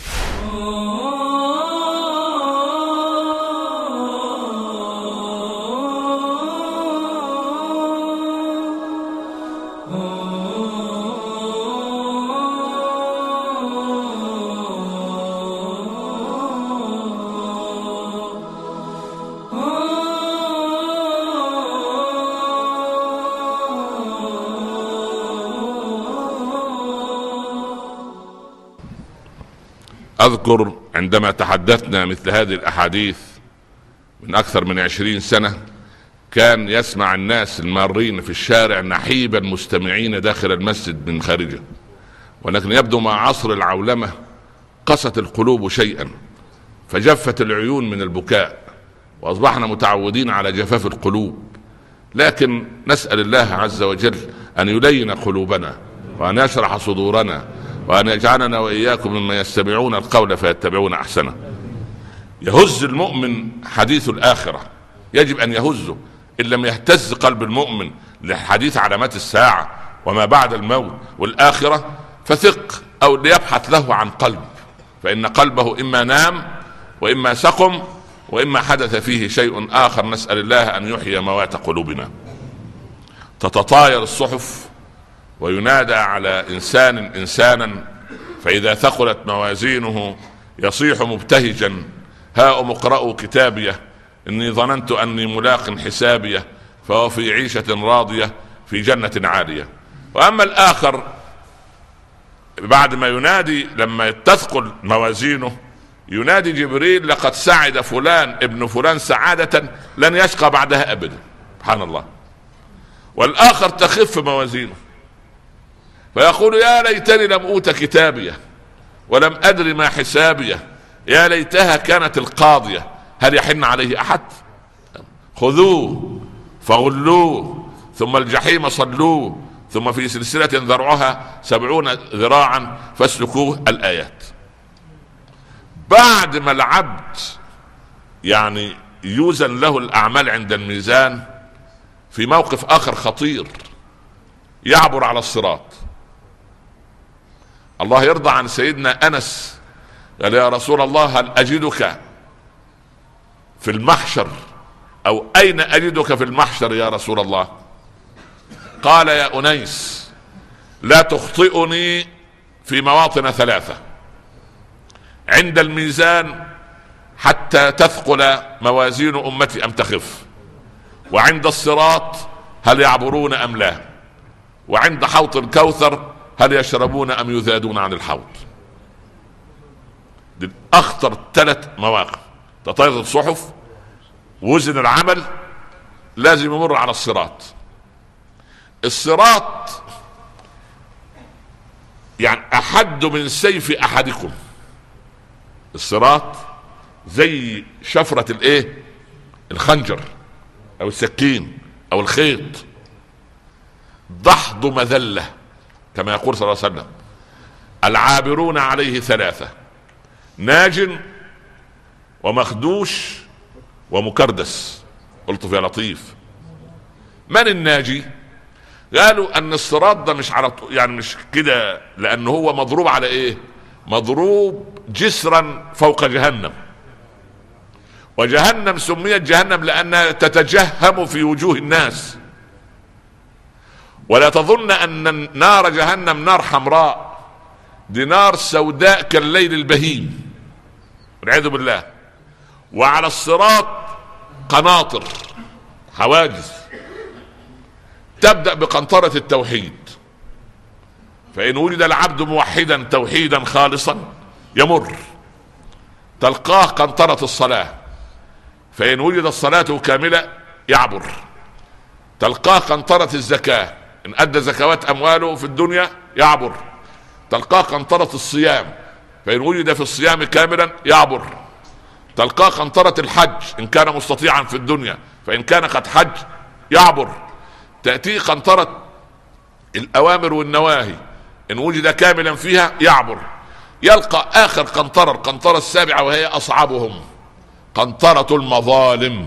أذكر عندما تحدثنا مثل هذه الأحاديث من أكثر من عشرين سنة كان يسمع الناس المارين في الشارع نحيبا مستمعين داخل المسجد من خارجه، ولكن يبدو مع عصر العولمة قست القلوب شيئا فجفت العيون من البكاء وأصبحنا متعودين على جفاف القلوب. لكن نسأل الله عز وجل أن يلين قلوبنا وأن يشرح صدورنا وأن يجعلنا وإياكم ممن يستمعون القول فيتبعون أحسنه. يهز المؤمن حديث الآخرة، يجب أن يهزه. إن لم يهتز قلب المؤمن لحديث علامات الساعة وما بعد الموت والآخرة فثق أو ليبحث له عن قلب، فإن قلبه إما نام وإما سقم وإما حدث فيه شيء آخر. نسأل الله أن يحيي موات قلوبنا. تتطاير الصحف وينادى على إنسان إنسانا، فإذا ثقلت موازينه يصيح مبتهجا هاؤم اقرأوا كتابيه إني ظننت أني ملاق حسابيه فهو في عيشة راضية في جنة عالية. وأما الآخر بعد ما ينادي لما تثقل موازينه ينادي جبريل لقد سعد فلان ابن فلان سعادة لن يشقى بعدها أبدا. سبحان الله. والآخر تخف موازينه فيقول يا ليتني لم أوت كتابيه ولم أدر ما حسابيه يا ليتها كانت القاضية هل يحن عليه أحد؟ خذوه فغلوه ثم الجحيم صلوه ثم في سلسلة ذرعها سبعون ذراعا فاسلكوه الآيات. بعد ما العبد يعني يوزن له الأعمال عند الميزان، في موقف آخر خطير، يعبر على الصراط. الله يرضى عن سيدنا أنس، قال يا رسول الله هل أجدك في المحشر، أو أين أجدك في المحشر يا رسول الله؟ قال يا أنيس لا تخطئني في مواطن ثلاثة: عند الميزان حتى تثقل موازين أمتي أم تخف، وعند الصراط هل يعبرون أم لا، وعند حوض الكوثر هل يشربون أم يذادون عن الحوض. دي أخطر ثلاث مواقف. تطايرت الصحف، وزن العمل، لازم يمر على الصراط. الصراط يعني أحد من سيف أحدكم. الصراط زي شفرة الايه، الخنجر او السكين او الخيط، ضحض مذلة كما يقول صلى الله عليه وسلم. العابرون عليه ثلاثة: ناج ومخدوش ومكردس. قلت يا لطيف، من الناجي؟ قالوا ان الصراط ده مش على يعني مش كده، لانه هو مضروب على ايه؟ مضروب جسرا فوق جهنم. وجهنم سميت جهنم لأنها تتجهم في وجوه الناس. ولا تظن أن نار جهنم نار حمراء، دي نار سوداء كالليل البهيم والعياذ بالله. وعلى الصراط قناطر، حواجز، تبدأ بقنطرة التوحيد، فإن وجد العبد موحدا توحيدا خالصا يمر. تلقاه قنطرة الصلاة، فإن وجد الصلاة كاملة يعبر. تلقاه قنطرة الزكاة، إن أدى زكوات أمواله في الدنيا يعبر. تلقاه قنطرة الصيام، فإن وجد في الصيام كاملا يعبر. تلقاه قنطرة الحج إن كان مستطيعا في الدنيا، فإن كان قد حج يعبر. تأتي قنطرة الأوامر والنواهي، إن وجد كاملا فيها يعبر. يلقى آخر قنطرة، القنطرة السابعة، وهي أصعبهم، قنطرة المظالم.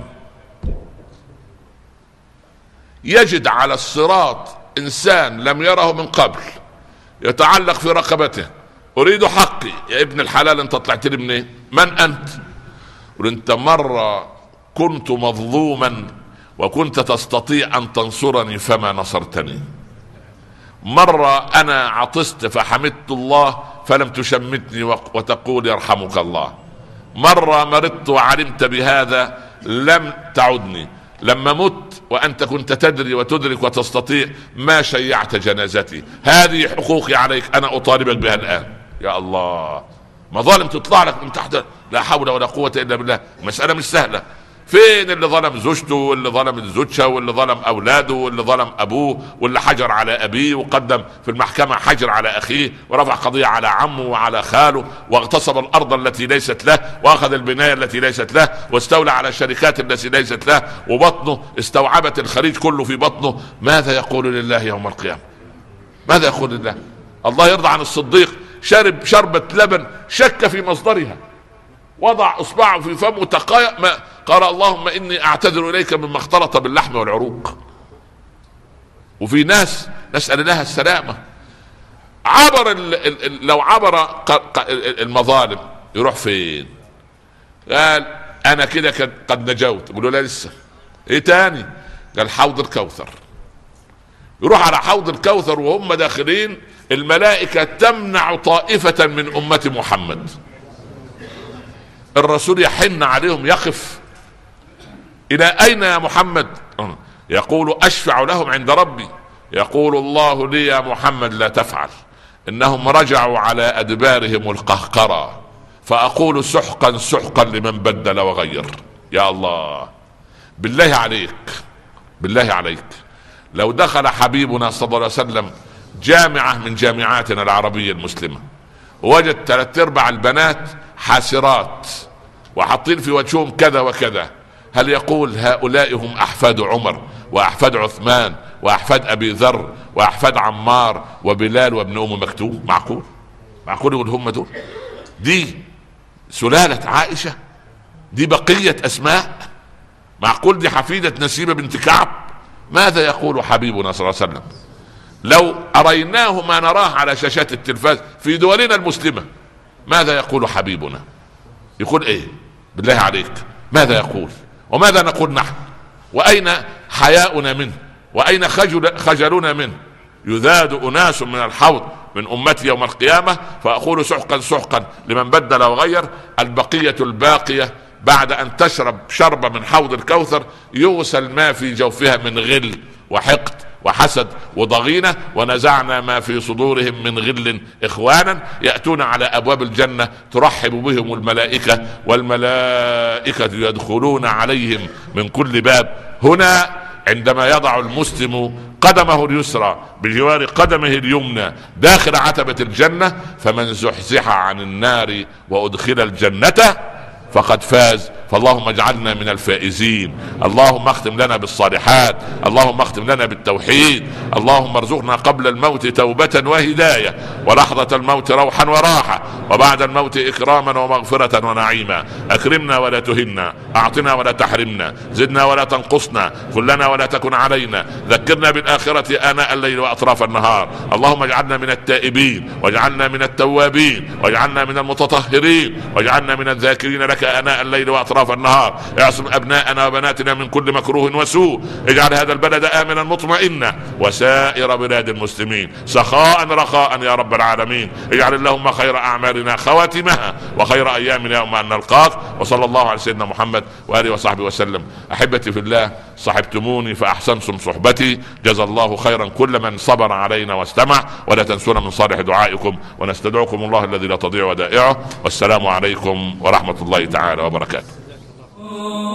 يجد على الصراط إنسان لم يره من قبل، يتعلق في رقبته: أريد حقي. يا ابن الحلال أنت طلعت لي منين؟ من أنت؟ أنت مرة كنت مظلوما وكنت تستطيع أن تنصرني فما نصرتني. مرة أنا عطست فحمدت الله فلم تشمتني وتقول يرحمك الله. مرة مرضت وعلمت بهذا لم تعدني. لما مت وأنت كنت تدري وتدرك وتستطيع ما شيعت جنازتي. هذه حقوقي عليك، أنا أطالبك بها الآن. يا الله، مظالم تطلع لك من تحت، لا حول ولا قوة إلا بالله. مسألة مش سهلة. فين اللي ظلم زوجته، واللي ظلم زوجته، واللي ظلم اولاده، واللي ظلم ابوه، واللي حجر على ابيه وقدم في المحكمة حجر على اخيه، ورفع قضية على عمه وعلى خاله، واغتصب الارض التي ليست له، واخذ البناية التي ليست له، واستولى على الشركات التي ليست له، وبطنه استوعبت الخليج كله في بطنه. ماذا يقول لله يوم القيامة؟ ماذا يقول لله؟ الله يرضى عن الصديق، شرب شربة لبن شك في مصدرها، وضع اصبعه في فمه تقايا، ما قال اللهم اني اعتذر اليك مما اختلط باللحم والعروق. وفي ناس نسأل الله السلامة عبر ال ال لو عبر المظالم يروح فين؟ قال انا كده قد نجوت. يقولوا لا لسه. ايه تاني؟ قال حوض الكوثر. يروح على حوض الكوثر وهم داخلين الملائكة تمنع طائفة من أمة محمد. الرسول يحن عليهم، يقف: إلى أين يا محمد؟ يقول أشفع لهم عند ربي. يقول الله لي يا محمد لا تفعل، إنهم رجعوا على أدبارهم القهقرة، فأقول سحقا سحقا لمن بدل وغير. يا الله، بالله عليك بالله عليك لو دخل حبيبنا صلى الله عليه وسلم جامعة من جامعاتنا العربية المسلمة ووجد ثلاث ارباع البنات حاسرات وحاطين في وجههم كذا وكذا، هل يقول هؤلاء هم أحفاد عمر وأحفاد عثمان واحفاد ابي ذر واحفاد عمار وبلال وابن ام مكتوم. معقول معقول يقول هم دول؟ دي سلالة عائشة؟ دي بقية اسماء؟ معقول دي حفيدة نسيبة بنت كعب؟ ماذا يقول حبيبنا صلى الله عليه وسلم؟ لو أريناه ما نراه على شاشات التلفاز في دولنا المسلمة ماذا يقول حبيبنا؟ يقول ايه بالله عليك؟ ماذا يقول؟ وماذا نقول نحن؟ واين حياؤنا منه؟ واين خجل خجلنا منه؟ يذاد اناس من الحوض من امتي يوم القيامة فاقول سحقا سحقا لمن بدل وغير. البقية الباقية بعد ان تشرب شربة من حوض الكوثر يغسل ما في جوفها من غل وحقد وحسد وضغينة، ونزعنا ما في صدورهم من غل إخوانا يأتون على أبواب الجنة ترحب بهم الملائكة، والملائكة يدخلون عليهم من كل باب. هنا عندما يضع المسلم قدمه اليسرى بجوار قدمه اليمنى داخل عتبة الجنة فمن زحزح عن النار وأدخل الجنة فقد فاز. فاللهم اجعلنا من الفائزين. اللهم اختم لنا بالصالحات، اللهم اختم لنا بالتوحيد، اللهم ارزقنا قبل الموت توبة وهداية، ولحظة الموت روحا وراحة، وبعد الموت اكراما ومغفرة ونعيما. اكرمنا ولا تهنا، اعطنا ولا تحرمنا، زدنا ولا تنقصنا، كلنا ولا تكن علينا، ذكرنا بالآخرة آناء الليل وأطراف النهار. اللهم اجعلنا من التائبين، واجعلنا من التوابين، واجعلنا من المتطهرين، واجعلنا من الذاكرين لك آناء الليل وأطراف النهار. اعصم ابناءنا وبناتنا من كل مكروه وسوء. اجعل هذا البلد امنا مطمئنا وسائر بلاد المسلمين سخاء رخاء يا رب العالمين. اجعل اللهم خير اعمالنا خواتمها وخير ايامنا يوم ان نلقاك. وصلى الله على سيدنا محمد واله وصحبه وسلم. احبتي في الله، صحبتموني فاحسنتم صحبتي. جزا الله خيرا كل من صبر علينا واستمع. ولا تنسونا من صالح دعائكم، ونستدعوكم الله الذي لا تضيع ودائعه. والسلام عليكم ورحمة الله تعالى وبركاته.